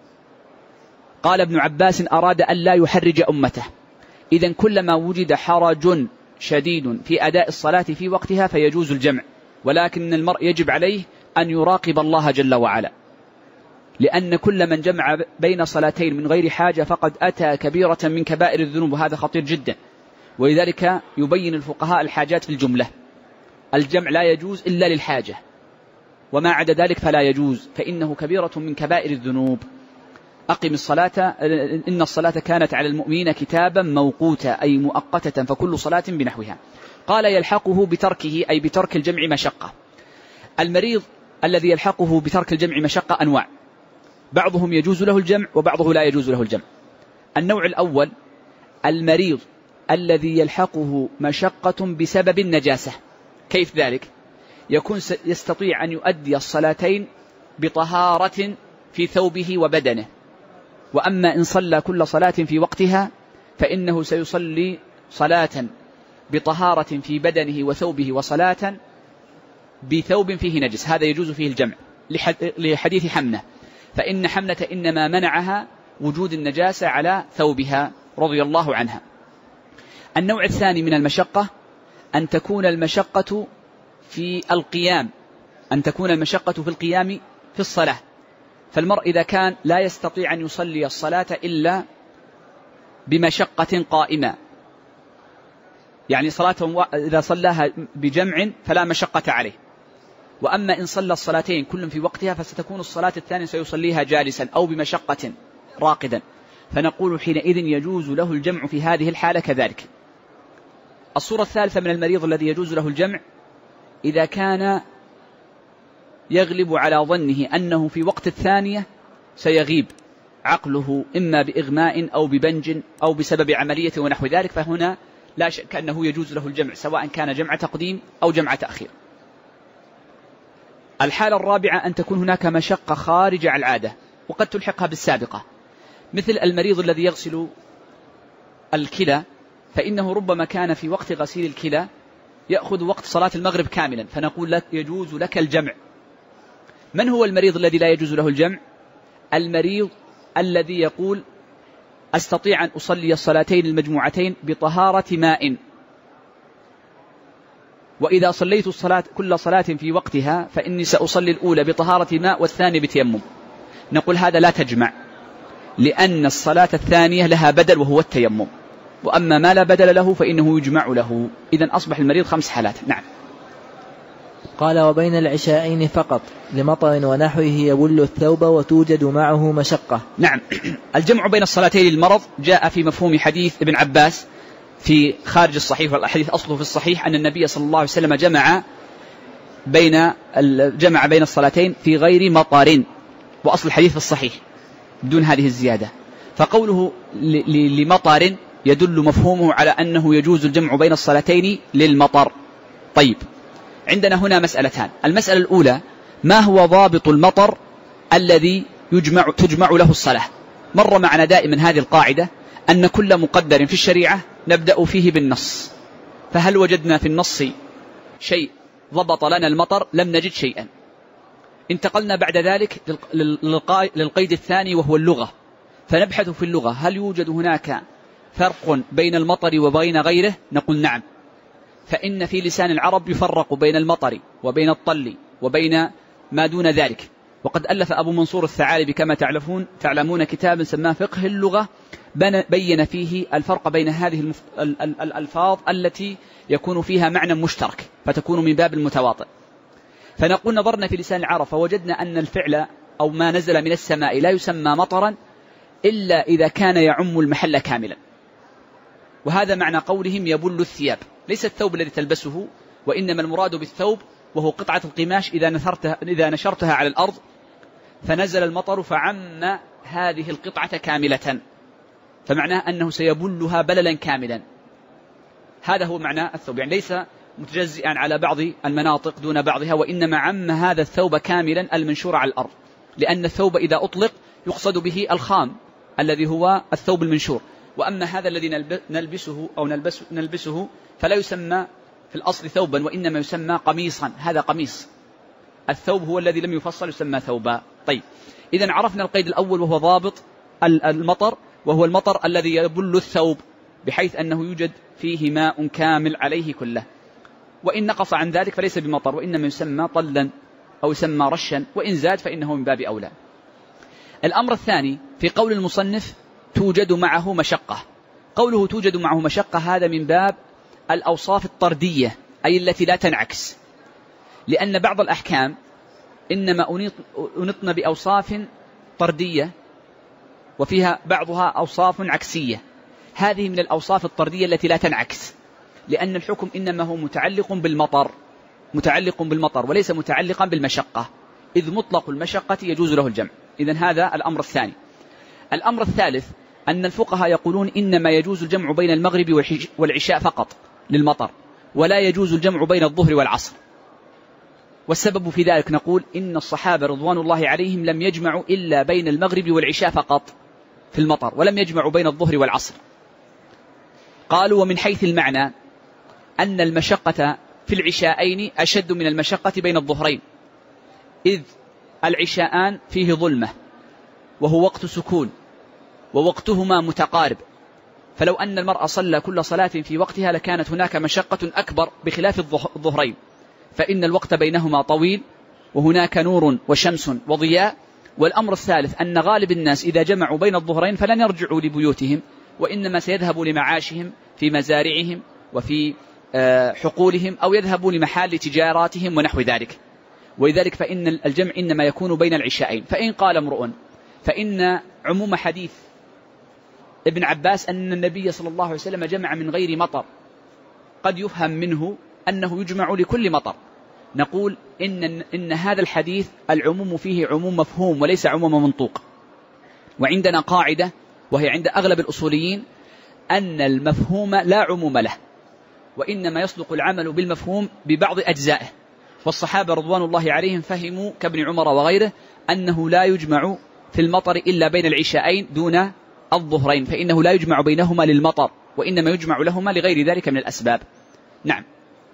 قال ابن عباس: أراد أن لا يحرج أمته، إذن كلما وجد حرج شديد في أداء الصلاة في وقتها فيجوز الجمع، ولكن المرء يجب عليه أن يراقب الله جل وعلا، لأن كل من جمع بين صلاتين من غير حاجة فقد أتى كبيرة من كبائر الذنوب، وهذا خطير جدا. ولذلك يبين الفقهاء الحاجات في الجملة، الجمع لا يجوز إلا للحاجة، وما عدا ذلك فلا يجوز، فإنه كبيرة من كبائر الذنوب. أقم الصلاة إن الصلاة كانت على المؤمنين كتابا موقوتا، أي مؤقتة، فكل صلاة بنحوها. قال: يلحقه بتركه، أي بترك الجمع مشقة. المريض الذي يلحقه بترك الجمع مشقة أنواع، بعضهم يجوز له الجمع وبعضه لا يجوز له الجمع. النوع الأول المريض الذي يلحقه مشقة بسبب النجاسة. كيف ذلك؟ يكون يستطيع أن يؤدي الصلاتين بطهارة في ثوبه وبدنه، وأما إن صلى كل صلاة في وقتها فإنه سيصلي صلاة بطهارة في بدنه وثوبه وصلاة بثوب فيه نجس، هذا يجوز فيه الجمع لحديث حمنة، فإن حمنة إنما منعها وجود النجاسة على ثوبها رضي الله عنها. النوع الثاني من المشقة أن تكون المشقة في القيام، في الصلاة. فالمرء إذا كان لا يستطيع أن يصلي الصلاة إلا بمشقة قائمة، يعني صلاة إذا صلاها بجمع فلا مشقة عليه، وأما إن صلى الصلاتين كل في وقتها فستكون الصلاة الثانية سيصليها جالسا أو بمشقة راقدا، فنقول حينئذ يجوز له الجمع في هذه الحالة كذلك. الصورة الثالثة من المريض الذي يجوز له الجمع إذا كان يغلب على ظنه أنه في وقت الثانية سيغيب عقله إما بإغماء أو ببنج أو بسبب عملية ونحو ذلك، فهنا لا شك أنه يجوز له الجمع سواء كان جمع تقديم أو جمع تأخير. الحالة الرابعة أن تكون هناك مشقة خارجة عن العادة وقد تلحقها بالسابقة، مثل المريض الذي يغسل الكلى، فإنه ربما كان في وقت غسيل الكلى يأخذ وقت صلاة المغرب كاملا، فنقول لك يجوز لك الجمع. من هو المريض الذي لا يجوز له الجمع؟ المريض الذي يقول أستطيع أن أصلي الصلاتين المجموعتين بطهارة ماء، وإذا صليت الصلاة كل صلاة في وقتها فإني سأصلي الأولى بطهارة ماء والثانية بتيمم. نقول هذا لا تجمع، لأن الصلاة الثانية لها بدل وهو التيمم، وأما ما لا بدل له فإنه يجمع له. إذن أصبح المريض 5 حالات. نعم. قال وبين العشاءين فقط لمطر ونحوه يبل الثوب وتوجد معه مشقة. نعم. الجمع بين الصلاتين للمرض جاء في مفهوم حديث ابن عباس في خارج الصحيح، والحديث أصله في الصحيح أن النبي صلى الله عليه وسلم جمع بين الصلاتين في غير مطر، وأصل الحديث في الصحيح بدون هذه الزيادة. فقوله لمطر يدل مفهومه على أنه يجوز الجمع بين الصلاتين للمطر. طيب، عندنا هنا مسألتان. المسألة الأولى: ما هو ضابط المطر الذي تجمع له الصلاة؟ مر معنا دائما هذه القاعدة أن كل مقدر في الشريعة نبدأ فيه بالنص، فهل وجدنا في النص شيء ضبط لنا المطر؟ لم نجد شيئا. انتقلنا بعد ذلك للقيد الثاني وهو اللغة، فنبحث في اللغة هل يوجد هناك فرق بين المطر وبين غيره؟ نقول نعم، فإن في لسان العرب يفرق بين المطر وبين الطل وبين ما دون ذلك. وقد ألف أبو منصور الثعالبي كما تعلمون كتابا سماه فقه اللغة، بين فيه الفرق بين هذه الألفاظ التي يكون فيها معنى مشترك فتكون من باب المتواطئ. فنقول نظرنا في لسان العرب فوجدنا أن الفعل أو ما نزل من السماء لا يسمى مطرا إلا إذا كان يعم المحل كاملا، وهذا معنى قولهم يبل الثياب، ليس الثوب الذي تلبسه، وإنما المراد بالثوب وهو قطعة القماش إذا نشرتها على الأرض فنزل المطر فعم هذه القطعة كاملة، فمعناه أنه سيبلها بللا كاملا. هذا هو معنى الثوب، يعني ليس متجزئا على بعض المناطق دون بعضها، وإنما عم هذا الثوب كاملا المنشور على الأرض، لأن الثوب إذا أطلق يقصد به الخام الذي هو الثوب المنشور، وأما هذا الذي نلبسه فلا يسمى في الأصل ثوبا وإنما يسمى قميصا، هذا قميص. الثوب هو الذي لم يفصل يسمى ثوبا. طيب، إذن عرفنا القيد الأول وهو ضابط المطر، وهو المطر الذي يبل الثوب بحيث أنه يوجد فيه ماء كامل عليه كله، وإن نقص عن ذلك فليس بمطر وإنما يسمى طلا أو يسمى رشا، وإن زاد فإنه من باب أولى. الأمر الثاني في قول المصنف توجد معه مشقة. قوله توجد معه مشقة هذا من باب الأوصاف الطردية، أي التي لا تنعكس، لأن بعض الأحكام إنما أنطن بأوصاف طردية وفيها بعضها أوصاف عكسية. هذه من الأوصاف الطردية التي لا تنعكس، لأن الحكم إنما هو متعلق بالمطر وليس متعلقا بالمشقة، إذ مطلق المشقة يجوز له الجمع. إذن هذا الأمر الثاني. الأمر الثالث أن الفقهاء يقولون إنما يجوز الجمع بين المغرب والعشاء فقط للمطر، ولا يجوز الجمع بين الظهر والعصر. والسبب في ذلك نقول إن الصحابة رضوان الله عليهم لم يجمعوا إلا بين المغرب والعشاء فقط في المطر، ولم يجمعوا بين الظهر والعصر. قالوا ومن حيث المعنى أن المشقة في العشاءين أشد من المشقة بين الظهرين، إذ العشاءان فيه ظلمة وهو وقت سكون ووقتهما متقارب، فلو أن المرأة صلى كل صلاة في وقتها لكانت هناك مشقة أكبر بخلاف الظهرين، فإن الوقت بينهما طويل وهناك نور وشمس وضياء. والأمر الثالث أن غالب الناس إذا جمعوا بين الظهرين فلن يرجعوا لبيوتهم، وإنما سيذهبوا لمعاشهم في مزارعهم وفي حقولهم، أو يذهبوا لمحال تجاراتهم ونحو ذلك. ولذلك فإن الجمع إنما يكون بين العشاءين. فإن قال امرؤ فإن عموم حديث ابن عباس أن النبي صلى الله عليه وسلم جمع من غير مطر، قد يفهم منه أنه يجمع لكل مطر. نقول إن هذا الحديث العموم فيه عموم مفهوم وليس عموم منطوق. وعندنا قاعدة وهي عند أغلب الأصوليين أن المفهوم لا عموم له، وإنما يصدق العمل بالمفهوم ببعض أجزائه. والصحابة رضوان الله عليهم فهموا كابن عمر وغيره أنه لا يجمع في المطر إلا بين العشاءين دون الظهرين، فإنه لا يجمع بينهما للمطر، وإنما يجمع لهما لغير ذلك من الأسباب. نعم.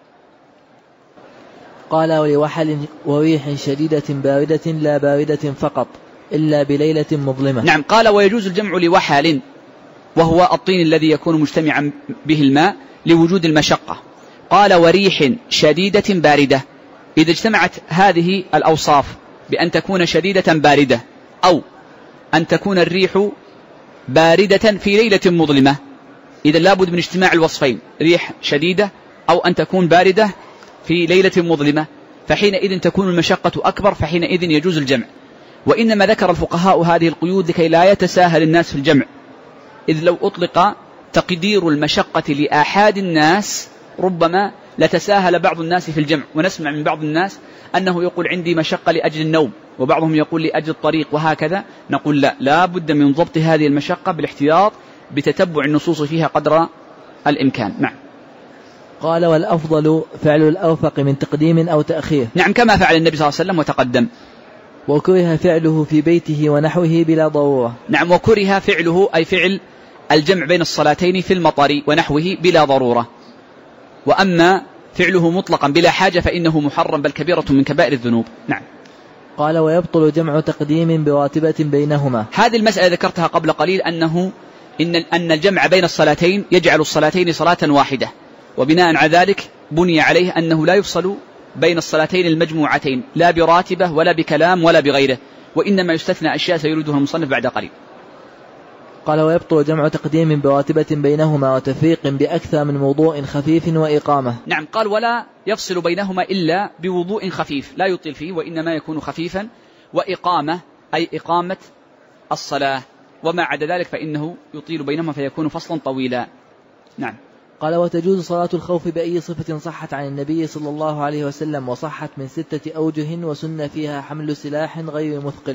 قال ولوحل وريح شديدة باردة لا باردة فقط إلا بليلة مظلمة. نعم. قال ويجوز الجمع لوحل، وهو الطين الذي يكون مجتمعا به الماء لوجود المشقة. قال وريح شديدة باردة، إذا اجتمعت هذه الأوصاف بأن تكون شديدة باردة أو أن تكون الريح باردة في ليلة مظلمة، إذا لابد من اجتماع الوصفين، ريح شديدة أو أن تكون باردة في ليلة مظلمة، فحينئذ تكون المشقة أكبر، فحينئذ يجوز الجمع. وإنما ذكر الفقهاء هذه القيود لكي لا يتساهل الناس في الجمع، إذ لو أطلق تقدير المشقة لآحاد الناس ربما لتساهل بعض الناس في الجمع. ونسمع من بعض الناس أنه يقول عندي مشقة لأجل النوم، وبعضهم يقول لأجل الطريق، وهكذا. نقول لا بد من ضبط هذه المشقة بالاحتياط بتتبع النصوص فيها قدر الإمكان. نعم. قال والأفضل فعل الأوفق من تقديم أو تأخير. نعم، كما فعل النبي صلى الله عليه وسلم وتقدم. وكره فعله في بيته ونحوه بلا ضرورة. نعم، وكره فعله أي فعل الجمع بين الصلاتين في المطر ونحوه بلا ضرورة. وأما فعله مطلقا بلا حاجة فإنه محرم، بل كبيرة من كبائر الذنوب. نعم. قال ويبطل جمع تقديم براتبة بينهما. هذه المسألة ذكرتها قبل قليل، أنه أن الجمع بين الصلاتين يجعل الصلاتين صلاة واحدة، وبناء على ذلك بني عليه أنه لا يفصل بين الصلاتين المجموعتين لا براتبة ولا بكلام ولا بغيره، وإنما يستثنى أشياء سيردها المصنف بعد قليل. قال ويبطل جمع تقديم براتبة بينهما وتفريق بأكثر من وضوء خفيف وإقامة. نعم. قال ولا يفصل بينهما إلا بوضوء خفيف لا يطيل فيه، وإنما يكون خفيفا، وإقامة أي إقامة الصلاة، وما عدا ذلك فإنه يطيل بينهما فيكون فصلا طويلا. نعم. قال وتجوز صلاة الخوف بأي صفة صحت عن النبي صلى الله عليه وسلم، وصحت من 6 أوجه، وسن فيها حمل سلاح غير مثقل.